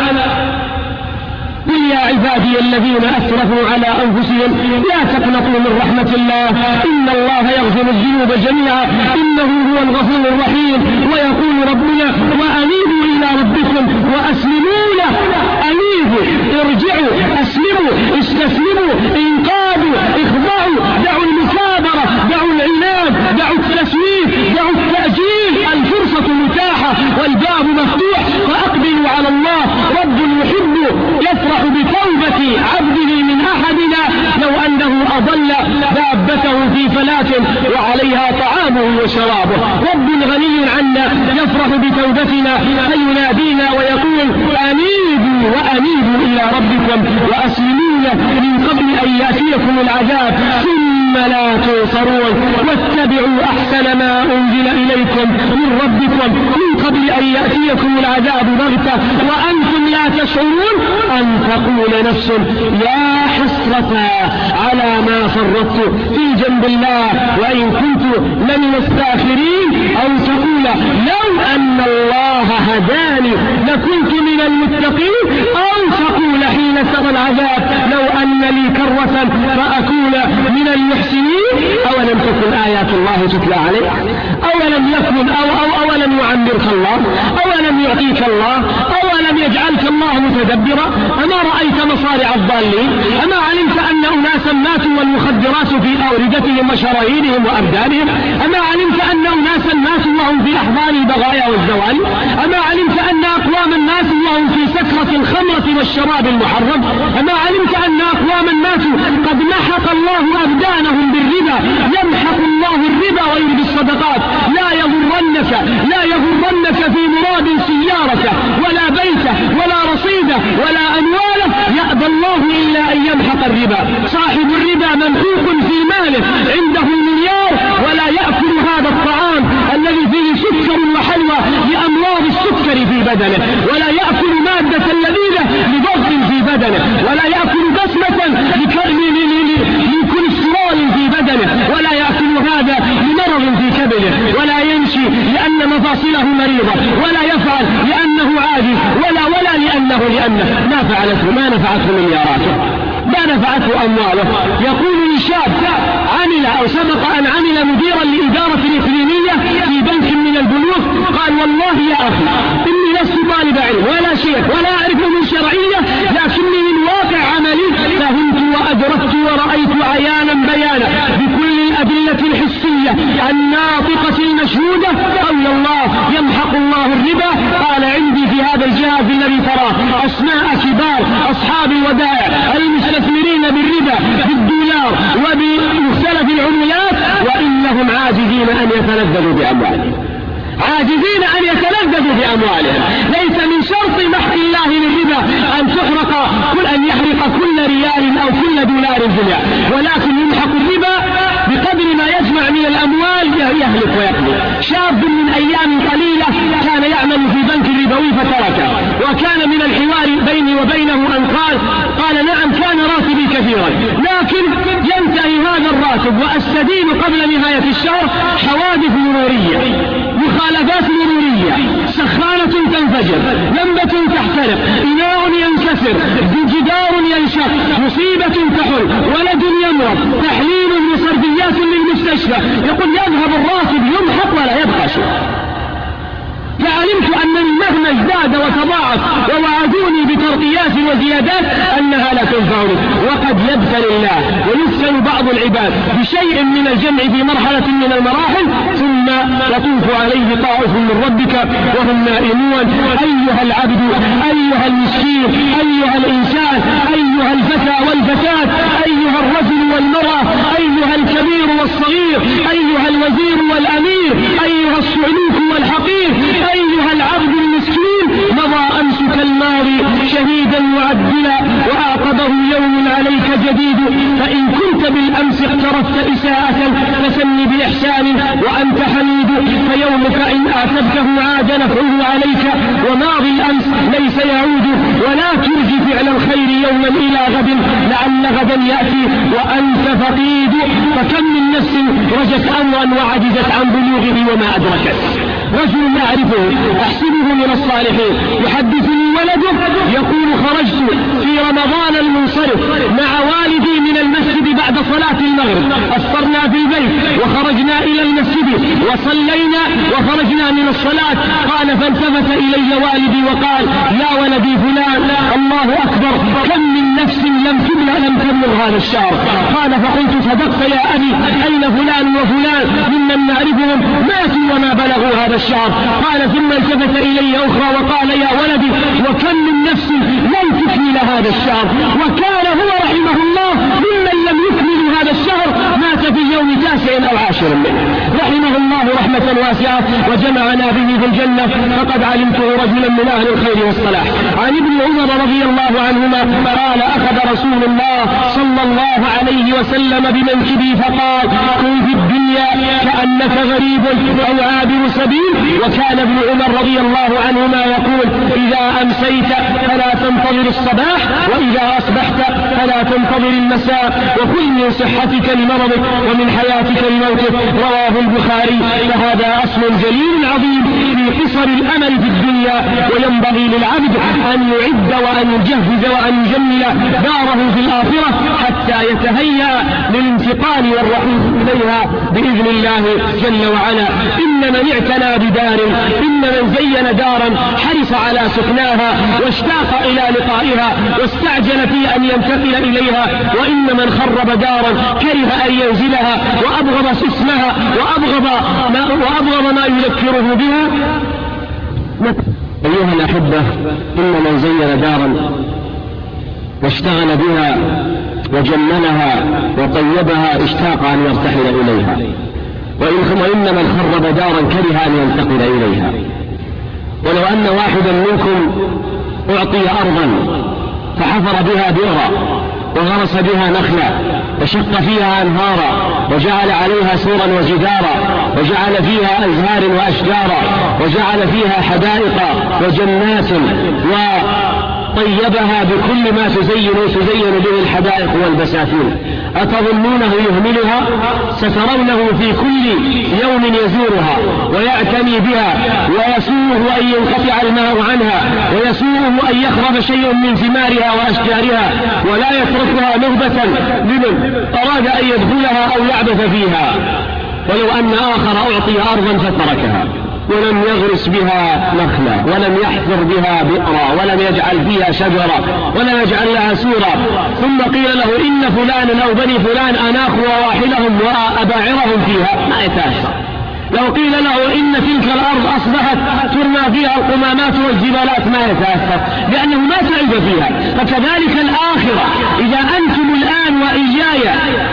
قل يا عبادي الذين أسرفوا على أنفسهم لا تقنطوا من رحمة الله، إن الله يغفر الذنوب جميعا إنه هو الغفور الرحيم. ويقول ربنا: وأنيبوا إلى ربكم وأسلموا له. أنيبوا، ارجعوا، أسلموا، استسلموا، انقادوا، اخضعوا، دعوا المكابرة، دعوا العناد، دعوا التسويف، دعوا التأجيل. الفرصة متاحة والباب مفتوح، فأقبلوا على الله. رب يحب يفرح بتوبة عبده من أحدنا لو أنه أضل دابته في فلاة وعليها طعامه وشرابه. رب غني عنا يفرح بتوبتنا فينادينا ويقول: أنيبوا وأنيبوا إلى ربكم وأسلموا له من قبل أن يأتيكم العذاب ثم لا تنصرون، واتبعوا أحسن ما أنزل إليكم من ربكم من قبل أن يأتيكم العذاب بغتة وأنتم لا تشعرون، أن تقول نفس: يا حسرة على ما فرطت في جنب الله وإن كنت لمن الساخرين، أو تقول: لو أن الله هداني لكنت من المتقين، أو تقول حين ترى العذاب: لو أن لي كرة فأكون من المحسنين. أولم تكن آيات الله تتلى عليك؟ أولم يكن أولم يعمرك الله؟ أولم يعطيك الله؟ أولم يجعلك الله متدبرا؟ أما رأيت مصارع الضالين؟ أما علمت أن أناسا ماتوا والمخدرات في أوردتهم وشرايينهم وأبدانهم؟ أما علمت أن أناسا ماتوا وهم في أحضان البغايا والزوال؟ أما علمت أن أقواما ماتوا وهم في سكرة الخمرة والشراب المحرم؟ أما علمت أن أقواما ماتوا قد محق الله أبدانهم بالربا؟ يمحق الله الربا ويربي الصدقات بدنه، ولا يأكل مادة لذيذة لضغط في بدنه، ولا يأكل بسمة لكوليسترول في بدنه، ولا يأكل هذا لمرض في كبده، ولا يمشي لأن مفاصله مريضة، ولا يفعل لأنه عاجز، ولا لأنه ما نفعته ملياراته، ما نفعته أمواله. يقول لشاب عمل أو سبق أن عمل مديرا لإدارة الإقليمية في بنك من البنوك، قال والله يا أخي إني لست طالب علم ولا شيخ ولا أعرف من شرعية، لكني من واقع عملي فهمت وأدركت ورأيت عيانا بيانا بكل الأدلة الحسية الناطقة المشهودة قول الله يمحق الله الربا. قال عندي في هذا الجهاز الذي تراه أسماء كبار أصحاب الودائع المستثمرين بالربا بالدولار وبمختلف العملات، وإنهم عاجزين أن يتلذذوا بأموالهم، عاجزين أن يتلذذوا بأموالهم. ليس من شرط محق الله للربا أن يحرق كل ريال أو كل دولار جميع، ولكن يمحق الربا بقدر ما يجمع من الأموال يهلك ويقضي. شاب من أيام قليلة كان يعمل في بنك ربوي فتركه، وكان من الحوار بيني وبينه أن قال نعم كان راتبي كثيرا، لكن ينتهي هذا الراتب وأستدين قبل نهاية الشهر حوادث مرورية، مخالفات مرورية، سخانة تنفجر، لمبة تحترق، إناء ينكسر، جدار ينشق، مصيبة تحل، ولد يمرض، تحليل وصرفيات للمستشفى. يقول يذهب الراتب يمحق ولا يبقى شيء. فعلمت أنني مهما ازداد وتضاعف ووعدوني بترقيات وزيادات أنها لا تنفعني، وقد يبتلي الله ويفتن بعض العباد بشيء من الجمع في مرحلة من المراحل، ثم يطوف عليه طائف من ربك وهم نائمون. أيها العبد، أيها المسكين، أيها الإنسان، أيها الفتى والفتاة، أيها الرجل والمرأة، أيها الكبير والصغير، أيها الوزير والأمير، أيها الصعلوك والحقير، أيها العبد المسكين، مضى أمسك الماضي شهيدا معدلا وأعقبه يوم عليك جديد، فإن كنت بالأمس اقترفت إساءة فسن بإحسان وأنت حميد، فيومك إن آتبته عاد نفعه عليك، وماضي الأمس ليس يعود، ولا ترجي فعل الخير يوما إلى غد لعل غدا يأتي وأنت فقيد. فكم من نفس رجت أمرا وعجزت عن بلوغه وما أدركت. رجل أعرفه أحسبه من الصالحين يحدثني ولده يقول خرجت في رمضان المنصرف مع والدي من المسجد بعد صلاة المغرب، أفطرنا في البيت وخرجنا إلى المسجد وصلينا وخرجنا من الصلاة. قال فالتفت إلي والدي وقال يا ولدي فلان الله أكبر كم من نفس لم تبلغ هذا الشهر. قال فقلت صدقت يا أبي، أين فلان وفلان ممن نعرفهم ماتوا وما بلغوا هذا الشهر. قال ثم التفت إلي أخرى وقال يا ولدي وكم من نفس لم تكمل هذا الشهر، وكان هو رحمه الله ممن لم يكمل هذا الشهر، مات في اليوم 9 أو 10 منه، رحمه الله رحمة واسعة وجمعنا به في الجنة، فقد علمته رجلا من أهل الخير والصلاح. عن ابن عمر رضي الله عنهما قال أخذ رسول الله صلى الله عليه وسلم بمنكبي فقال كن في الدنيا كأنك غريب أو عابر سبيل. وكان ابن عمر رضي الله عنهما يقول إذا أمسيت فلا تنتظر الصباح، وإذا أصبحت فلا تنتظر المساء، وكل من صحتك لمرضك ومن حياتك لموتك. رواه البخاري. فهذا أصل جليل عظيم في قصر الأمل في الدنيا، وينبغي للعبد أن يعد وأن يجهز وأن يجمل داره في الآخرة حتى يتهيأ للانتقال والرحيل إليها بإذن الله جل وعلا. إن من اعتنى بدار، إن من زين دارا حرص على سكناها واشتاق إلى لقائها واستعجل في أن ينتقل إليها، وإن من خرب دارا كره أن ينزلها وأبغض اسمها وأبغض ما يذكره بها. أيها الأحبة، إن من زين دارا واشتغل بها وجملها وطيبها اشتاق أن يرتحل إليها، وإن من خرب دارا كره أن ينتقل إليها. ولو أن واحدا منكم أعطي أرضا فحفر بها بئرا وغرس بها نخلا وشق فيها أنهارا وجعل عليها سورا وجدارا وجعل فيها أزهار وأشجارا، وجعل فيها حدائق وجنات، وطيبها بكل ما تزين به الحدائق والبساتين. أتظنونه يهملها؟ سترونه في كل يوم يزورها ويعتني بها، ويسوءه أن ينقطع الماء عنها، ويسوءه أن يخرب شيء من ثمارها وأشجارها، ولا يتركها نهبة لمن أراد أن يدخلها أو يعبث فيها. ولو أن آخر أعطي أرضا فتركها ولم يغرس بها نخلة، ولم يحفر بها بئرا، ولم يجعل فيها شجرة، ولم يجعل لها سورا، ثم قيل له إن فلانا أو بني فلان أناخ رواحلهم وأباعرهم فيها، ما يتأثر. لو قيل له إن تلك الأرض أصبحت ترمى فيها القمامات والجبالات، ما يتأثر، لأنه ما تعب فيها. فكذلك الآخرة، إذا أنتم الآن وإياي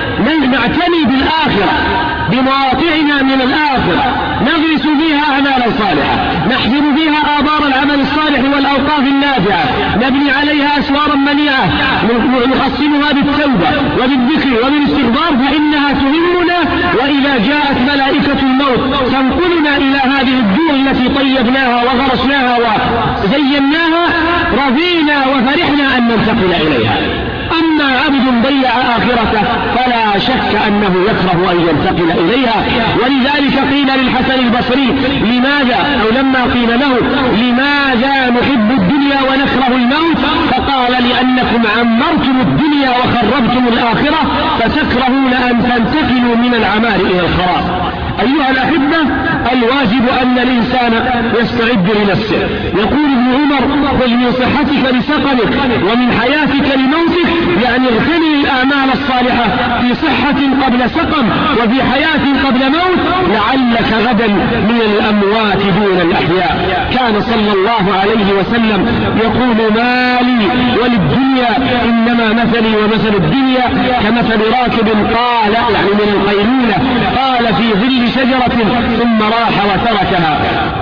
نعتني بالآخرة بمواقعنا من الآخرة، نغرس فيها أعمالا صالحة، نحفر فيها آبار العمل الصالح والأوقاف النافعة، نبني عليها أسوارا منيعة، نحصنها بالتوبة وبالذكر وبالاستغفار، فإنها تهمنا. وإذا جاءت ملائكة الموت تنقلنا إلى هذه الدور التي طيبناها وغرسناها وزيناها، رضينا وفرحنا أن ننتقل إليها. أما عبد ضيع آخرته فلا شك أنه يكره أن ينتقل إليها. ولذلك قيل للحسن البصري لماذا، أو لما قيل له لماذا نحب الدنيا ونكره الموت، فقال لأنكم عمرتم الدنيا وخربتم الآخرة، فتكرهون أن تنتقلوا من العمار إلى الخراب. أيها الأحبة، الواجب أن الإنسان يستعد لنفسه. يقول ابن عمر: خذ من صحتك لسقمك ومن حياتك لموتك، يعني اغتنم الأعمال الصالحة في صحة قبل سقم وفي حياة قبل موت، لعلك غدا من الأموات دون الأحياء. كان صلى الله عليه وسلم يقول: ما لي وللدنيا إنما مثلي ومثل الدنيا كمثل راكب قال، يعني من القيلولة، قال في ظل شجرة ثم راح وتركها،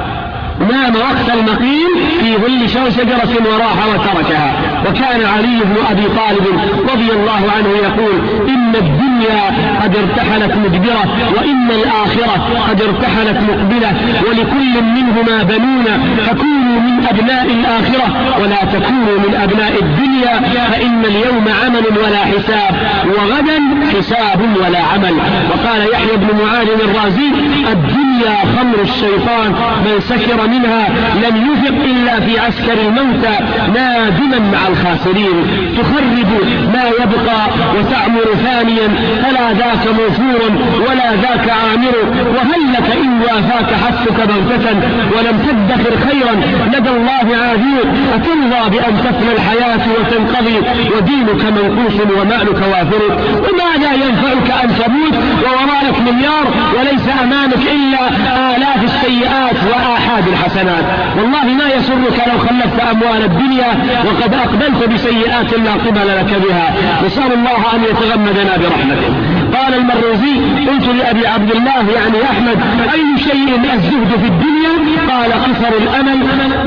نام وقت المقيم في ظل شجرة وراح وتركها. وكان علي بن أبي طالب رضي الله عنه يقول: إن الدنيا قد ارتحلت مدبرة، وإن الآخرة قد ارتحلت مقبلة، ولكل منهما بنون، فكونوا من أبناء الآخرة ولا تكونوا من أبناء الدنيا، فإن اليوم عمل ولا حساب، وغدا حساب ولا عمل. وقال يحيى بن معاذ الرازي: الدنيا خمر الشيطان، من سكر منها لم يفق إلا في عسكر الموتى نادما مع الخاسرين. تخرب ما يبقى وتعمر ثانيا، فلا ذاك موفور ولا ذاك عامر، وهل لك إن وافاك حثك بغتة ولم تدخر خيرا لدى الله عاذير. أترضى بأن تفنى الحياة وتنقضي ودينك منقوص ومالك وافر؟ وماذا ينفعك أن تموت ووراءك مليار وليس أمامك إلا آلاف السيئات وآحاد الحسنات؟ والله ما يسرك لو خلفت أموال الدنيا وقد أقبلت بسيئات لا قبل لك بها. نسأل الله أن يتغمدنا برحمته. قال المروزي: قلت لأبي عبد الله يعني أحمد: أي شيء الزهد في الدنيا؟ قال: قصر الأمل.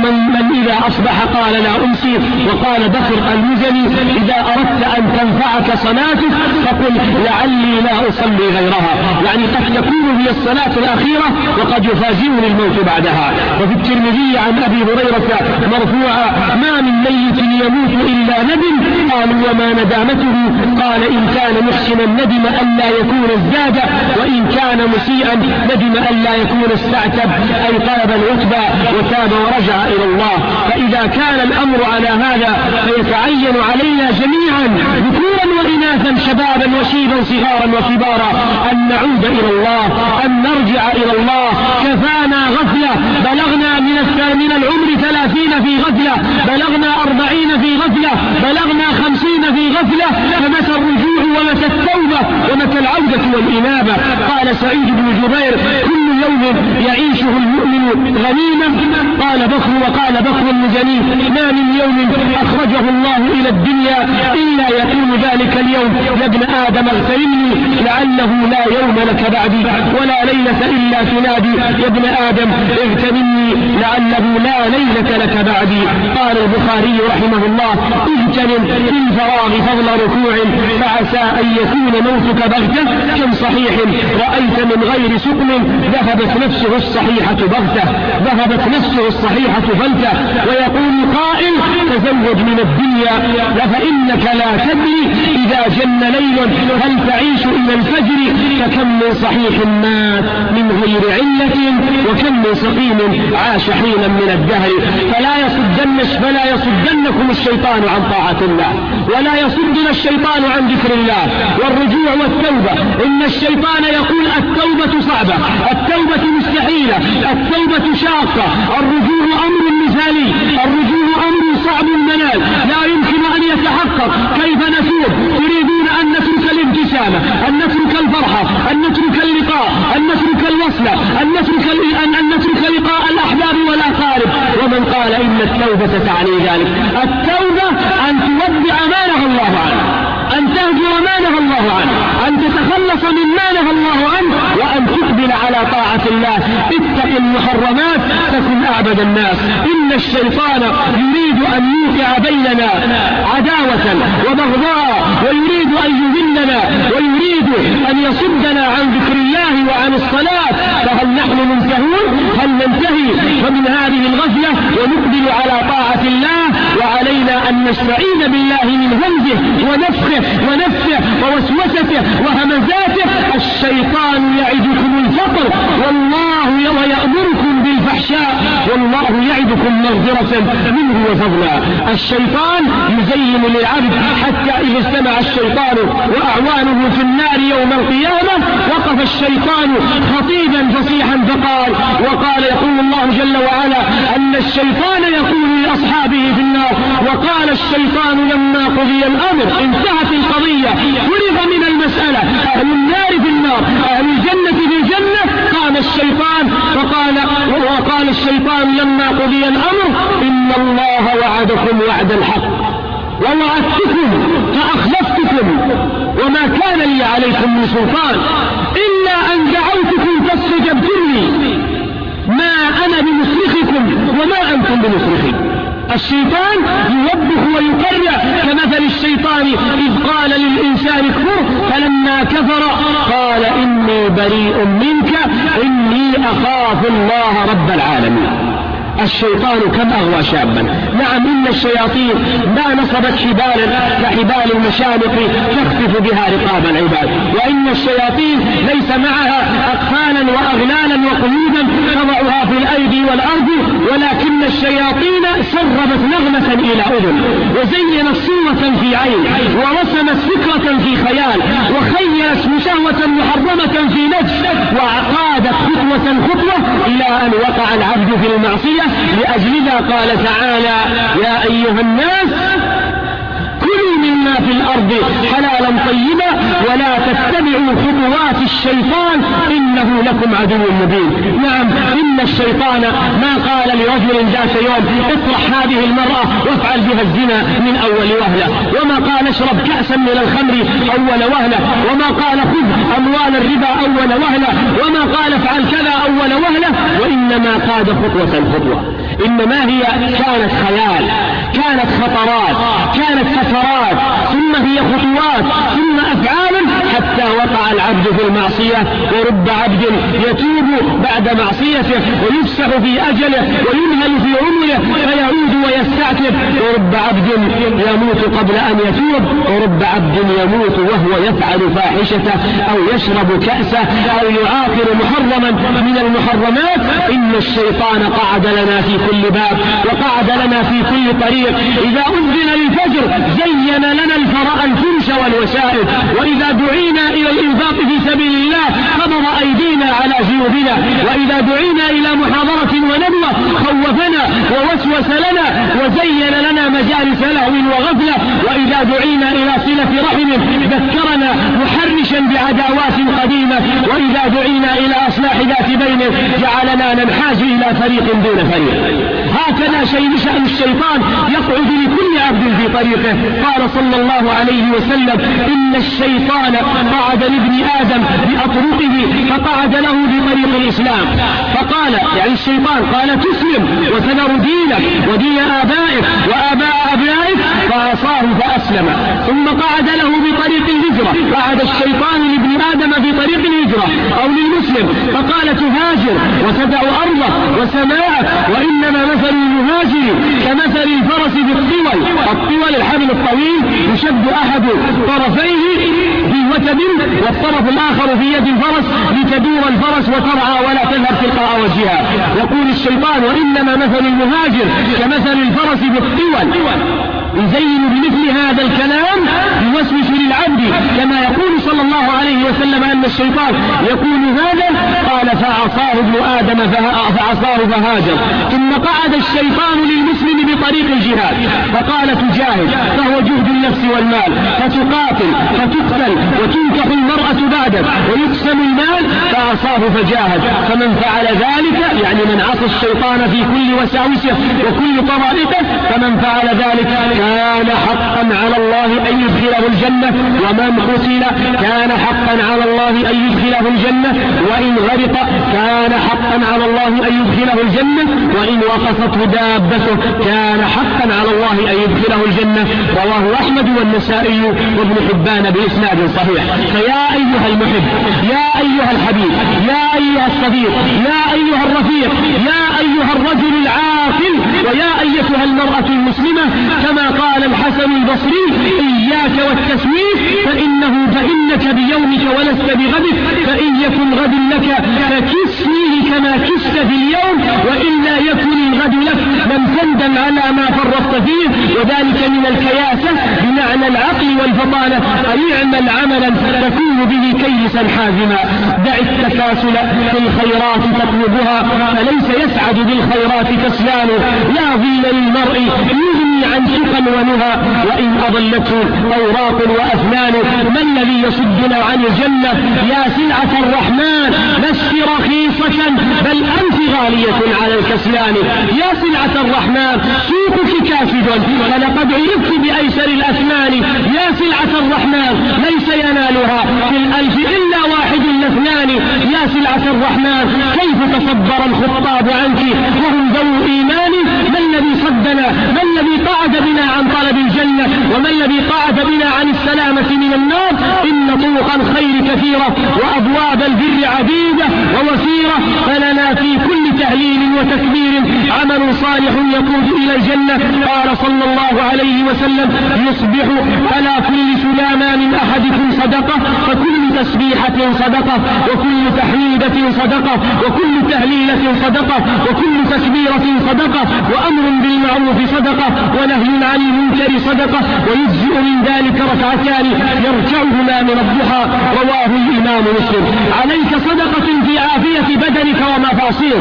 من إذا أصبح قال: لا أمسي. وقال بكر المزني: إذا أردت أن تنفعك صلاتك فقل لعلي لا أصلي غيرها، يعني قد تكون هي الصلاة الأخيرة وقد يفاجئني الموت بعدها. وفي الترمذي عن أبي هريرة مرفوعا: ما من ميت يموت إلا ندم. قالوا: وما ندامته؟ قال: إن كان محسنا ندم ألا يكون ازداد، وإن كان مسيئا ندم ألا يكون استعتب، أي طلب العتبى وتاب ورجع إلى الله. فإذا كان الأمر على هذا فيتعين علينا جميعا ذكورا وإناثا، شبابا وشيبا، صغارا وكبارا، أن نعود إلى الله، أن نرجع إلى الله. كفانا غفلة، بلغنا من العمر 30 في غفلة، بلغنا 40 في غفلة، بلغنا 50 في غفلة، فمتى الرجوع ومتى التوبة ومتى العودة والإنابة؟ قال سعيد بن جبير: كل يوم يعيشه المؤمن غنيمة. قال بكر وقال بكر المزني: ما من يوم أخرجه الله إلى الدنيا إلا يقول ذلك اليوم: يا ابن آدم اغتنمني لعله لا يوم لك بعدي، ولا ليلة إلا تنادي: يا ابن آدم اغتنمني لعله لا ليلة لك بعدي. قال البخاري رحمه الله: اغتنم في الفراغ فضل ركوع، فعسى أن يكون موتك بغتة. كم صحيح رأيت من غير سقم ذهبت نفسه الصحيحة بغتة، ذهبت نفسه الصحيحة فلتة. ويقول القائل تزوج من الدنيا فإنك لا تدري إذا جن ليل هل تعيش إلى الفجر، فكم من صحيح مات من غير علة وكم من سقيم عاش حينا من الدهر. فلا يصدنكم الشيطان عن طاعة الله، ولا يصدنا الشيطان عن ذكر الله والرجوع والتوبة. إن الشيطان يقول التوبة صعبة، التوبة مستحيلة، التوبة شاقة، الرجوع أمر مثالي، الرجوع أمر صعب المنال لا يمكن أن يتحقق. كيف نتوب؟ تريدون أن نترك الابتسامة، أن نترك الفرحة، أن نترك اللقاء، أن نترك الوصلة، أن نترك لقاء الأحباب والأقارب. ومن قال إن التوبة تعني ذلك؟ التوبة أن تودع ما نهى الله عنه، أن تهجر ما نهى الله عنه، أن تتخلص مما نهى الله عنه، وأن تقبل على طاعة الله. اتق المحرمات تكن أعبد الناس. إن الشيطان يريد أن يوقع بيننا عداوة وبغضاء، ويريد أن يذلنا، ويريد أن يصدنا عن ذكر الله وعن الصلاة. فهل نحن منتهون؟ هل ننتهي فمن هذه الغفلة ونقبل على طاعة الله؟ وعلينا أن نستعيذ بالله من همزه ونفسه ووسوسته وهمزاته. الشيطان يعدكم الفقر والله ويأمركم بالفحشاء والله يعدكم مغفرة منه وفضلا. الشيطان يزين للعبد حتى إذا اجتمع الشيطان وأعوانه في النار يوم القيامة وقف الشيطان خطيبا فصيحا وقال يقول الله جل وعلا أن الشيطان يقول لأصحابه في النار وقال الشيطان لما قضي الأمر انتهت القضية فرغ من المسألة، أهل النار في النار أهل الجنة في الجنة، قام الشيطان وقال الشيطان لما قضي الأمر إن الله وعدكم وعد الحق ووعدتكم فأخلفتكم وما كان لي عليكم من سلطان إلا أن دعوتكم فاستجبتم لي ما أنا بمصرخكم وما أنتم بمصرخي. الشيطان يوبخ ويقرع كمثل الشيطان إذ قال للإنسان اكفر فلما كفر قال إني بريء منك إني أخاف الله رب العالمين. الشيطان كم أغوى شابا. نعم إن الشياطين ما نصبت حبالا كحبال المشانق تخطف بها رقاب العباد، وإن الشياطين ليس معها أقفالا وأغلالا وقيودا تضعها في الأيدي والأرض، ولكن الشياطين سربت نغمة إلى أذن وزينت صورة في عين ورسمت فكرة في خيال وخيلت شهوة محرمة في نفس وعقادت خطوة إلى أن وقع العبد في المعصية. لأجل ذا قال تعالى يا أيها الناس كلوا مما في الأرض حلالا طيبا ولا تتبعوا خطوات الشيطان إنه لكم عدو مبين. نعم إن الشيطان ما قال لرجل ذات يوم اطرح هذه المرأة وافعل بها الزنا من أول وهلة، وما قال اشرب كأسا من الخمر أول وهلة، وما قال خذ أموال الربا أول وهلة، وما قال افعل كذا أول وهلة، وإنما قاد خطوة. إنما هي كانت خيال، كانت خطرات، كانت فترات، ثم هي خطوات، ثم أفعال حتى وقع العبد في المعصية. ورب عبد يتوب بعد معصيته ويفسح في أجله وينهل في عمره فيعود ويستعتب، ورب عبد يموت قبل أن يتوب، ورب عبد يموت وهو يفعل فاحشته أو يشرب كأسه أو يعاقل محرما من المحرمات. إن الشيطان قعد لنا في كل باب وقعد لنا في كل طريق. إذا أذن للفجر زين لنا الفرش والوسائل، وإذا دعينا إلى الإنفاق في سبيل الله قبض أيدينا على جيوبنا، وإذا دعينا إلى محاضرة وندوة خوفنا ووسوس لنا وزين لنا مجالس لهو وغفلة، وإذا دعينا إلى صلة رحم ذكرنا محرشا بعداوات قديمة، وإذا دعينا إلى إصلاح ذات بين جعلنا ننحاز إلى فريق دون فريق. هكذا شأن الشيطان يقعد لكل عبد في طريقه. قال صلى الله عليه وسلم إن الشيطان قعد لابن آدم بأطرقه فقعد له بطريق الإسلام، فقال يعني الشيطان قال تسلم وتذر دينك ودين آبائك وآباء أبنائك، فعصاه فأسلم. ثم قعد له بطريق الهجرة، قعد الشيطان لابن آدم في طريق الهجرة أو للمسلم مسلم فقال تهاجر وتدع أرضك وسماءك، وإنما مثل المهاجر كمثل الفرس في الطول الحبل الطويل يشد أحد طرفيه في وتد والطرف الآخر في يد الفرس لتدور الفرس وترعى ولا تذهب تلقاء وجهها. يقول الشيطان وإنما مثل المهاجر كمثل الفرس في الطول، يزين بمثل هذا الكلام يوسوس للعبد كما يقول صلى الله عليه وسلم أن الشيطان يقول هذا. قال فعصاه ابن آدم فعصاه فهاجر. ثم قعد الشيطان للمسلم بطريق الجهاد فقال تجاهد، فهو جهد النفس والمال، فتقاتل فتقتل وتنكح المرأة بعدك ويقسم المال، فعصاه فجاهد. فمن فعل ذلك يعني من عصى الشيطان في كل وساوسه وكل طرائقه، فمن فعل ذلك كان حقا على الله أن يدخله الجنة، ومن قتل كان حقا على الله أن يدخله الجنة، وإن غرق كان حقا على الله أن يدخله الجنة، وإن وقصته دابته كان حقا على الله أن يدخله الجنة. رواه أحمد والنسائي وابن حبان بإسناد صحيح. فيا أيها المحب، يا أيها الحبيب، يا أيها الصديق، يا أيها الرفيق، يا أيها الرجل العاقل، ويا أيتها المرأة المسلمة، كما قال الحسن البصري إياك والتسويف فإنك بيومك ولست بغدك، فإن يكن غد لك فكسنيه كما كست في اليوم، وإلا يكن الغد لك لم تندم على ما فرطت فيه. وذلك من الكياسة بمعنى العقل والفطانة، أي اعمل عملا تكون به كيسا حازما. دع التكاسل في الخيرات تطلبها، فليس يسعد بالخيرات كسلان. لا ظل للمرء يغني عن سقا ونهى، وإن أضلته أوراق وأفنان. ما الذي يصدنا عن الجنة يا سلعة الرحمن؟ لست رخيصة بل أنت غالية على الكسلان. يا سلعة الرحمن سوقك كاسد فلقد عرفت بأيسر الأثمان. يا سلعة الرحمن ليس ينالها في الألف إلا واحد لاثنان. يا سلعة الرحمن كيف تصبر الخطاب عنك وهم ذو إيمان؟ ما الذي صدنا؟ ما الذي قعد بنا عن طلب الجنة؟ وما الذي قعد بنا عن السلامة من النار؟ إن طرق الخير كثيرة وأبواب البر عديدة ووفيرة، فلنا في كل تهليل وتكبير عمل صالح يقود إلى الجنة. قال صلى الله عليه وسلم يصبح على كل سلامة من أحدكم صدقة، فكل تسبيحة صدقة، وكل تحميدة صدقة، وكل تهليلة صدقة، وكل تكبيرة صدقة، وأمر بالمعروف صدقة، ونهي عن المنكر صدقة، ويجزئ من ذلك ركعتان يركعهما من الضحى. رواه الإمام مسلم. عليك صدقة في عافية بدنك ومفاصيلك،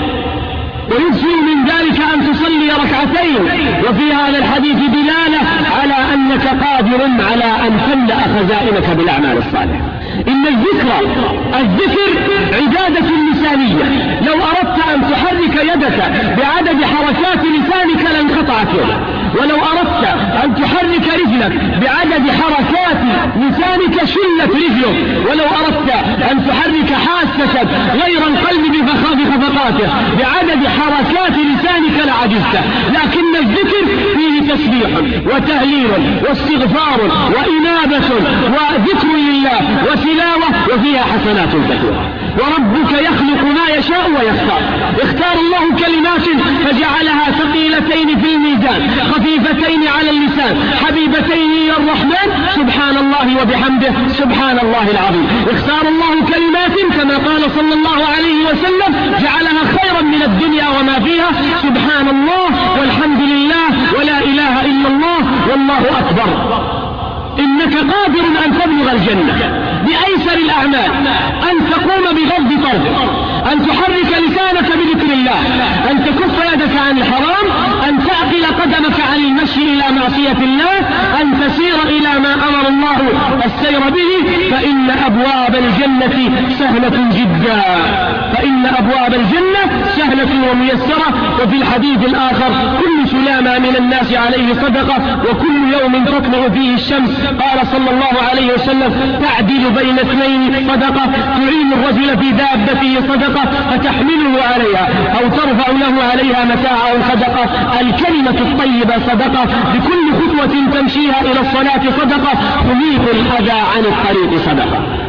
ويجزئ من ذلك أن تصلي ركعتين. وفي هذا الحديث دلالة على أنك قادر على أن تملأ خزائنك بالأعمال الصالحة. إن الذكر عبادة لسانية. لو أردت أن تحرك يدك بعدد حركات لسانك لانقطعت يدك، ولو أردت أن تحرك رجلك بعدد حركات لسانك شلت رجلك، ولو أردت أن تحرك حاسة غير القلب بخفقاته بعدد حركات لسانك لعجزت. لكن الذكر فيه تسبيح وتهليل واستغفار وإنابة وذكر لله وتلاوة، وفيها حسنات كثيرة. وربك يخلق ما يشاء ويختار. اختار الله كلمات فجعلها ثقيلتين في الميزان خفيفتين على اللسان حبيبتين إلى الرحمن، سبحان الله وبحمده سبحان الله العظيم. اختار الله كلمات كما قال صلى الله عليه وسلم جعلها خيرا من الدنيا وما فيها، سبحان الله والحمد لله ولا إله إلا الله والله أكبر. إنك قادر أن تبلغ الجنة بأيسر الأعمال، أن تقوم بغض طرفك، أن تحرك لسانك بذكر الله، أن تكف يدك عن الحرام، أن تعقل قدمك عن المشي إلى معصية الله، أن تسير إلى ما أمر الله السير به. فإن أبواب الجنة سهلة جدا، فإن أبواب الجنة سهلة وميسرة. وفي الحديث الآخر كل سلامة من الناس عليه صدقة، وكل يوم تطلع فيه الشمس. قال صلى الله عليه وسلم تعدل بين اثنين صدقة، تعين الرجل في دابته صدقة فتحمله عليها أو ترفع له عليها متاعه صدقة. الكلمة الطيبة صدقة، بكل خطوة تمشيها إلى الصلاة صدقة، تميط الأذى عن الطريق صدقة.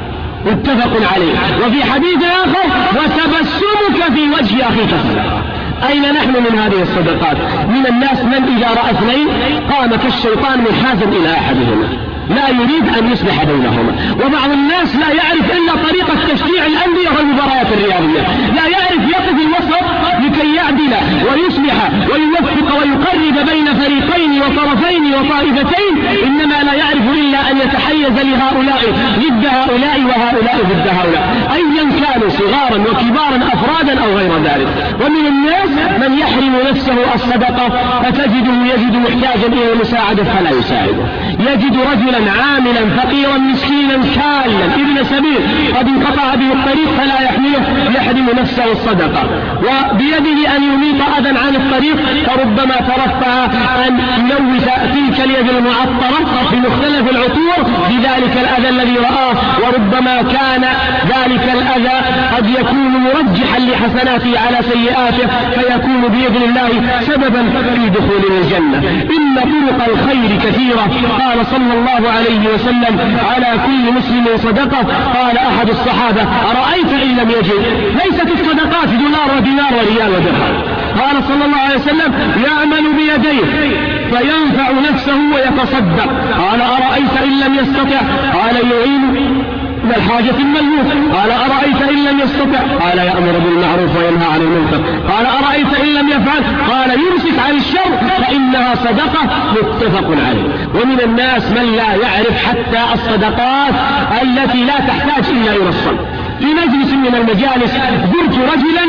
متفق عليه. وفي حديث آخر وتبسمك في وجه أخيك صدقة. أين نحن من هذه الصدقات؟ من الناس من إذا رأى اثنين قام كالشيطان منحازا إلى أحدهما لا يريد أن يصلح بينهما. وبعض الناس لا يعرف إلا طريقة تشجيع الأندية والمباريات الرياضية، لا يعرف يقف الوسط لكي يعدل ويصلح ويوفق ويقرب بين فريقين وطرفين وطائفتين، إنما لا يعرف إلا أن يتحيز لهؤلاء ضد هؤلاء وهؤلاء ضد هؤلاء، أيا كانوا صغارا وكبارا أفرادا أو غير ذلك. ومن الناس من يحرم نفسه الصدقة فتجده يجد محتاجا إلى المساعدة فلا يساعده، يجد رجلا عاملا فقيرا مسكينا كالا ابن سبيل قد انقطع به الطريق فلا يحرم نفسه الصدقة، وبيده أن يميط أذى عن الطريق فربما ترفع أن يلوث تلك اليد المعطرة بمختلف العطور بذلك الأذى الذي رآه، وربما كان ذلك الأذى قد يكون مرجحا لحسناته على سيئاته فيكون بإذن الله سببا في دخول الجنة. إن طرق الخير كثيرة. قال صلى الله عليه وسلم على كل مسلم صدقة. قال أحد الصحابة أرأيت إن لم يجد؟ ليست الصدقات دولار ودينار وريال ودرهم. قال صلى الله عليه وسلم يعمل بيديه فينفع نفسه ويتصدق. قال أرأيت إن لم يستطع؟ قال يعين من الحاجة الملموسة. قال أرأيت إن لم يستطع؟ قال يأمر بالمعروف وينهى عن المنكر. قال أرأيت إن لم يفعل؟ قال يمسك عن الشر فإنها صدقة. متفق عليه. ومن الناس من لا يعرف حتى الصدقات التي لا تحتاج إلا إلى الصلاة. في مجلس من المجالس زرت رجلا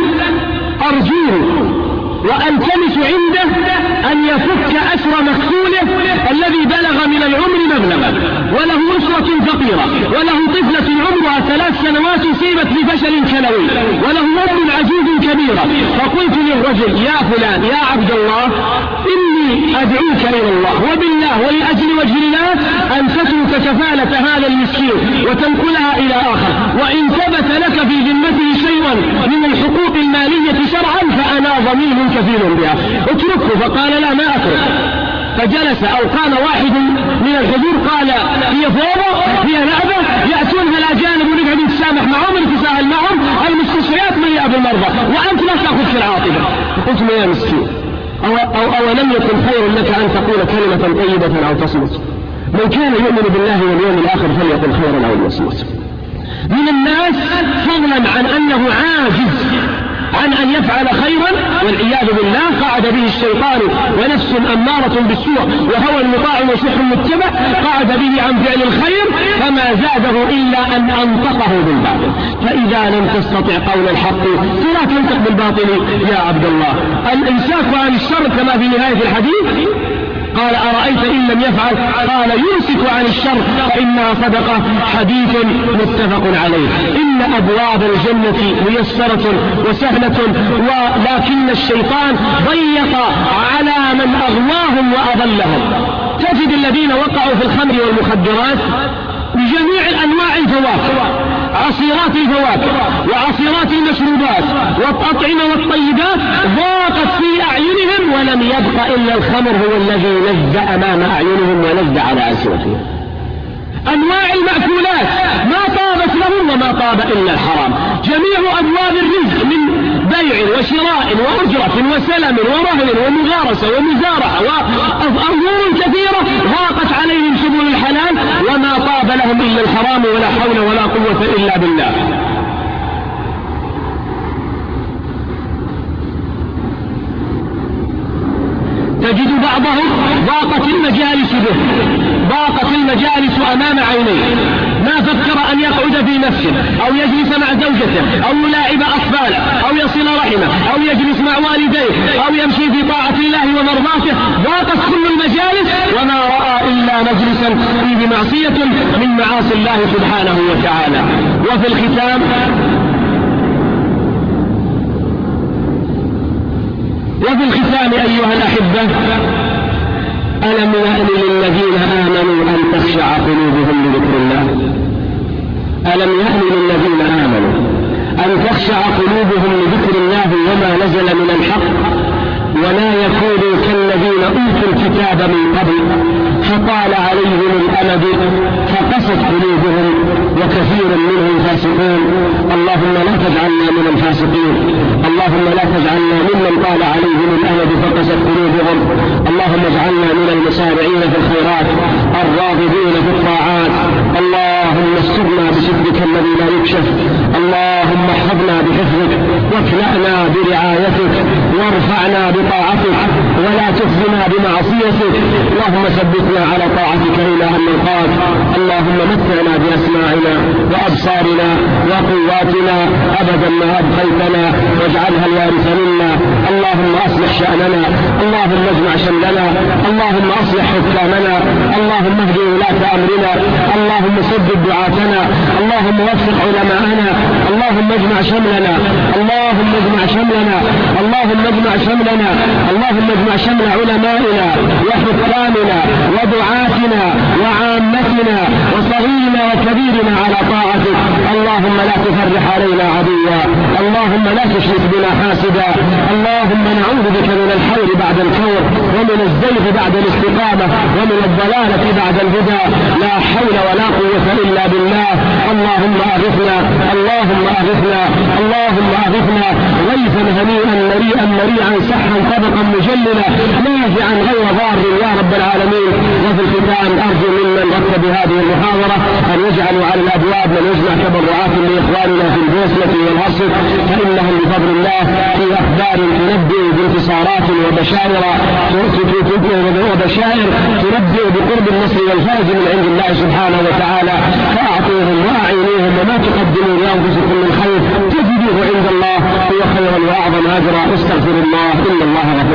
أرجوه وألتمس عنده أن يفك أسر مكسوله الذي بلغ من العمر مبلغا وله أسرة فقيرة وله طفلة عمرها 3 سنوات أصيبت بفشل كلوي وله أم عجوز كبيرة. فقلت للرجل يا فلان يا عبد الله إني أدعوك إلى الله وبالله ولأجل وجه الله أن تترك كفالة هذا المسكين وتنقلها إلى آخر، وإن ثبت لك في ذمته شيء من الحقوق المالية شرعا فأنا ضمين كثير بها اتركه. فقال لا ما أترك. فجلس أو قام واحد من الحضور قال هي فوضى هي لعبة يأتونها الأجانب ونقعد نتسامح معهم ونتساهل معهم، المستشفيات مليئة بالمرضى وأنت لا تأخذ في العاطفة. قلت له يا مسكين أو لم يكن خير لك أن تقول كلمة طيبة أو تصمت؟ من كان يؤمن بالله واليوم الآخر فليقل خيرا أو ليصمت. من الناس فضلا عن أنه عاجز عن أن يفعل خيرا والعياذ بالله قعد به الشيطان ونفس أمارة بالسوء وهوى مطاع وسحر متبع قعد به عن فعل الخير فما زاده إلا أن أنطقه بالباطل. فإذا لم تستطع قول الحق فلا تنطق بالباطل يا عبد الله. الإمساك عن الشر كما في نهاية الحديث. قال أرأيت إن لم يفعل؟ قال يمسك عن الشر فإنها صدقة. حديث متفق عليه. إن أبواب الجنة ميسرة وسهلة ولكن الشيطان ضيق على من أغواهم وأضلهم. تجد الذين وقعوا في الخمر والمخدرات بجميع أنواع الفواكه، عصيرات الفواكه وعصيرات المشروبات والأطعمة والطيبات ضاقت في أعينهم ولم يبق إلا الخمر هو الذي لذ أمام أعينهم ولذ على ألسنتهم. أنواع المأكولات ما طابت لهم وما طاب إلا الحرام. جميع أبواب الرزق من بيع وشراء وأجرة وسلم ورهن ومغارسة ومزارعة وأمور كثيرة ضاقت عليهم سبل الحلال وما طاب لهم إلا الحرام ولا حول ولا قوة إلا بالله. تجد بعضهم ضاقت المجالس به، ضاقت المجالس أمام عينيه، ما فكر أن يقعد في نفسه أو يجلس مع زوجته أو يلاعب أطفاله أو يصل رحمه أو يجلس مع والديه أو يمشي في طاعة الله ومرضاته. ضاقت كل المجالس وما رأى إلا مجلسا فيه معصية من معاصي الله سبحانه وتعالى. وفي الختام أيها الأحبة ألم يأن للذين آمنوا أن تخشع قلوبهم لذكر الله؟ ألم يأن للذين آمنوا أن تخشع قلوبهم لذكر الله وما نزل من الحق ولا يكونوا كالذين أوتوا الكتاب من قبل فطال عليهم الأمد فقست قلوبهم وكثير منهم فاسقون. اللهم لا تجعلنا من الفاسقين، اللهم لا تجعلنا ممن طال عليهم الأمد فقست قلوبهم. اللهم اجعلنا من المسارعين في الخيرات الراغبين في الطاعات. اللهم استرنا بسترك الذي لا يكشف. اللهم احفظنا بحفظك واكلأنا برعايتك وارفعنا بطاعتك ولا تخزنا بمعصيتك. اللهم ثبتنا على طاعتك إلى أن نلقاك. اللهم متعنا بأسماعنا وأبصارنا وقواتنا أبدا ما أبقيتنا واجعلها الوارث منا. اللهم أصلح شأننا، اللهم اجمع شملنا، اللهم أصلح حكامنا، اللهم اهد ولاة أمرنا، اللهم سدد دعاتنا، اللهم وفق علماءنا، اللهم اجمع شملنا، اللهم اجمع شملنا، اللهم اجمع شملنا، اللهم اجمع شمل علمائنا وحكامنا ودعاتنا وعامتنا وصغيرنا وكبيرنا على طاعتك. اللهم لا تفرح علينا عدوا، اللهم لا تشرك بنا حاسدا. اللهم نعوذ بك من الحول بعد الكور ومن الزيغ بعد الاستقامة ومن الضلالة بعد الهدى. لا حول ولا قوة إلا بالله. اللهم أغثنا، اللهم أغثنا، اللهم أغثنا غيثا هنيئا مريئا مريعا سحا طبقا مجللا نافعا غير ضار يا رب العالمين. وفي الختام أرجو ممن رتب هذه المحاضرة أن يجعلوا على الأبواب من يجمع تبرعات لإخواننا في البوسنة والهرسك، فإنهم بفضل الله في أخبار تنبئ بانتصارات وبشائر تنبئ بقرب النصر والفوز من عند الله سبحانه وتعالى. فأعطوهم وأعينوهم وما تقدموا لأنفسكم من خير تجدوه عند الله هو خيرا وأعظم أجرا. استغفر الله إن الله غفور.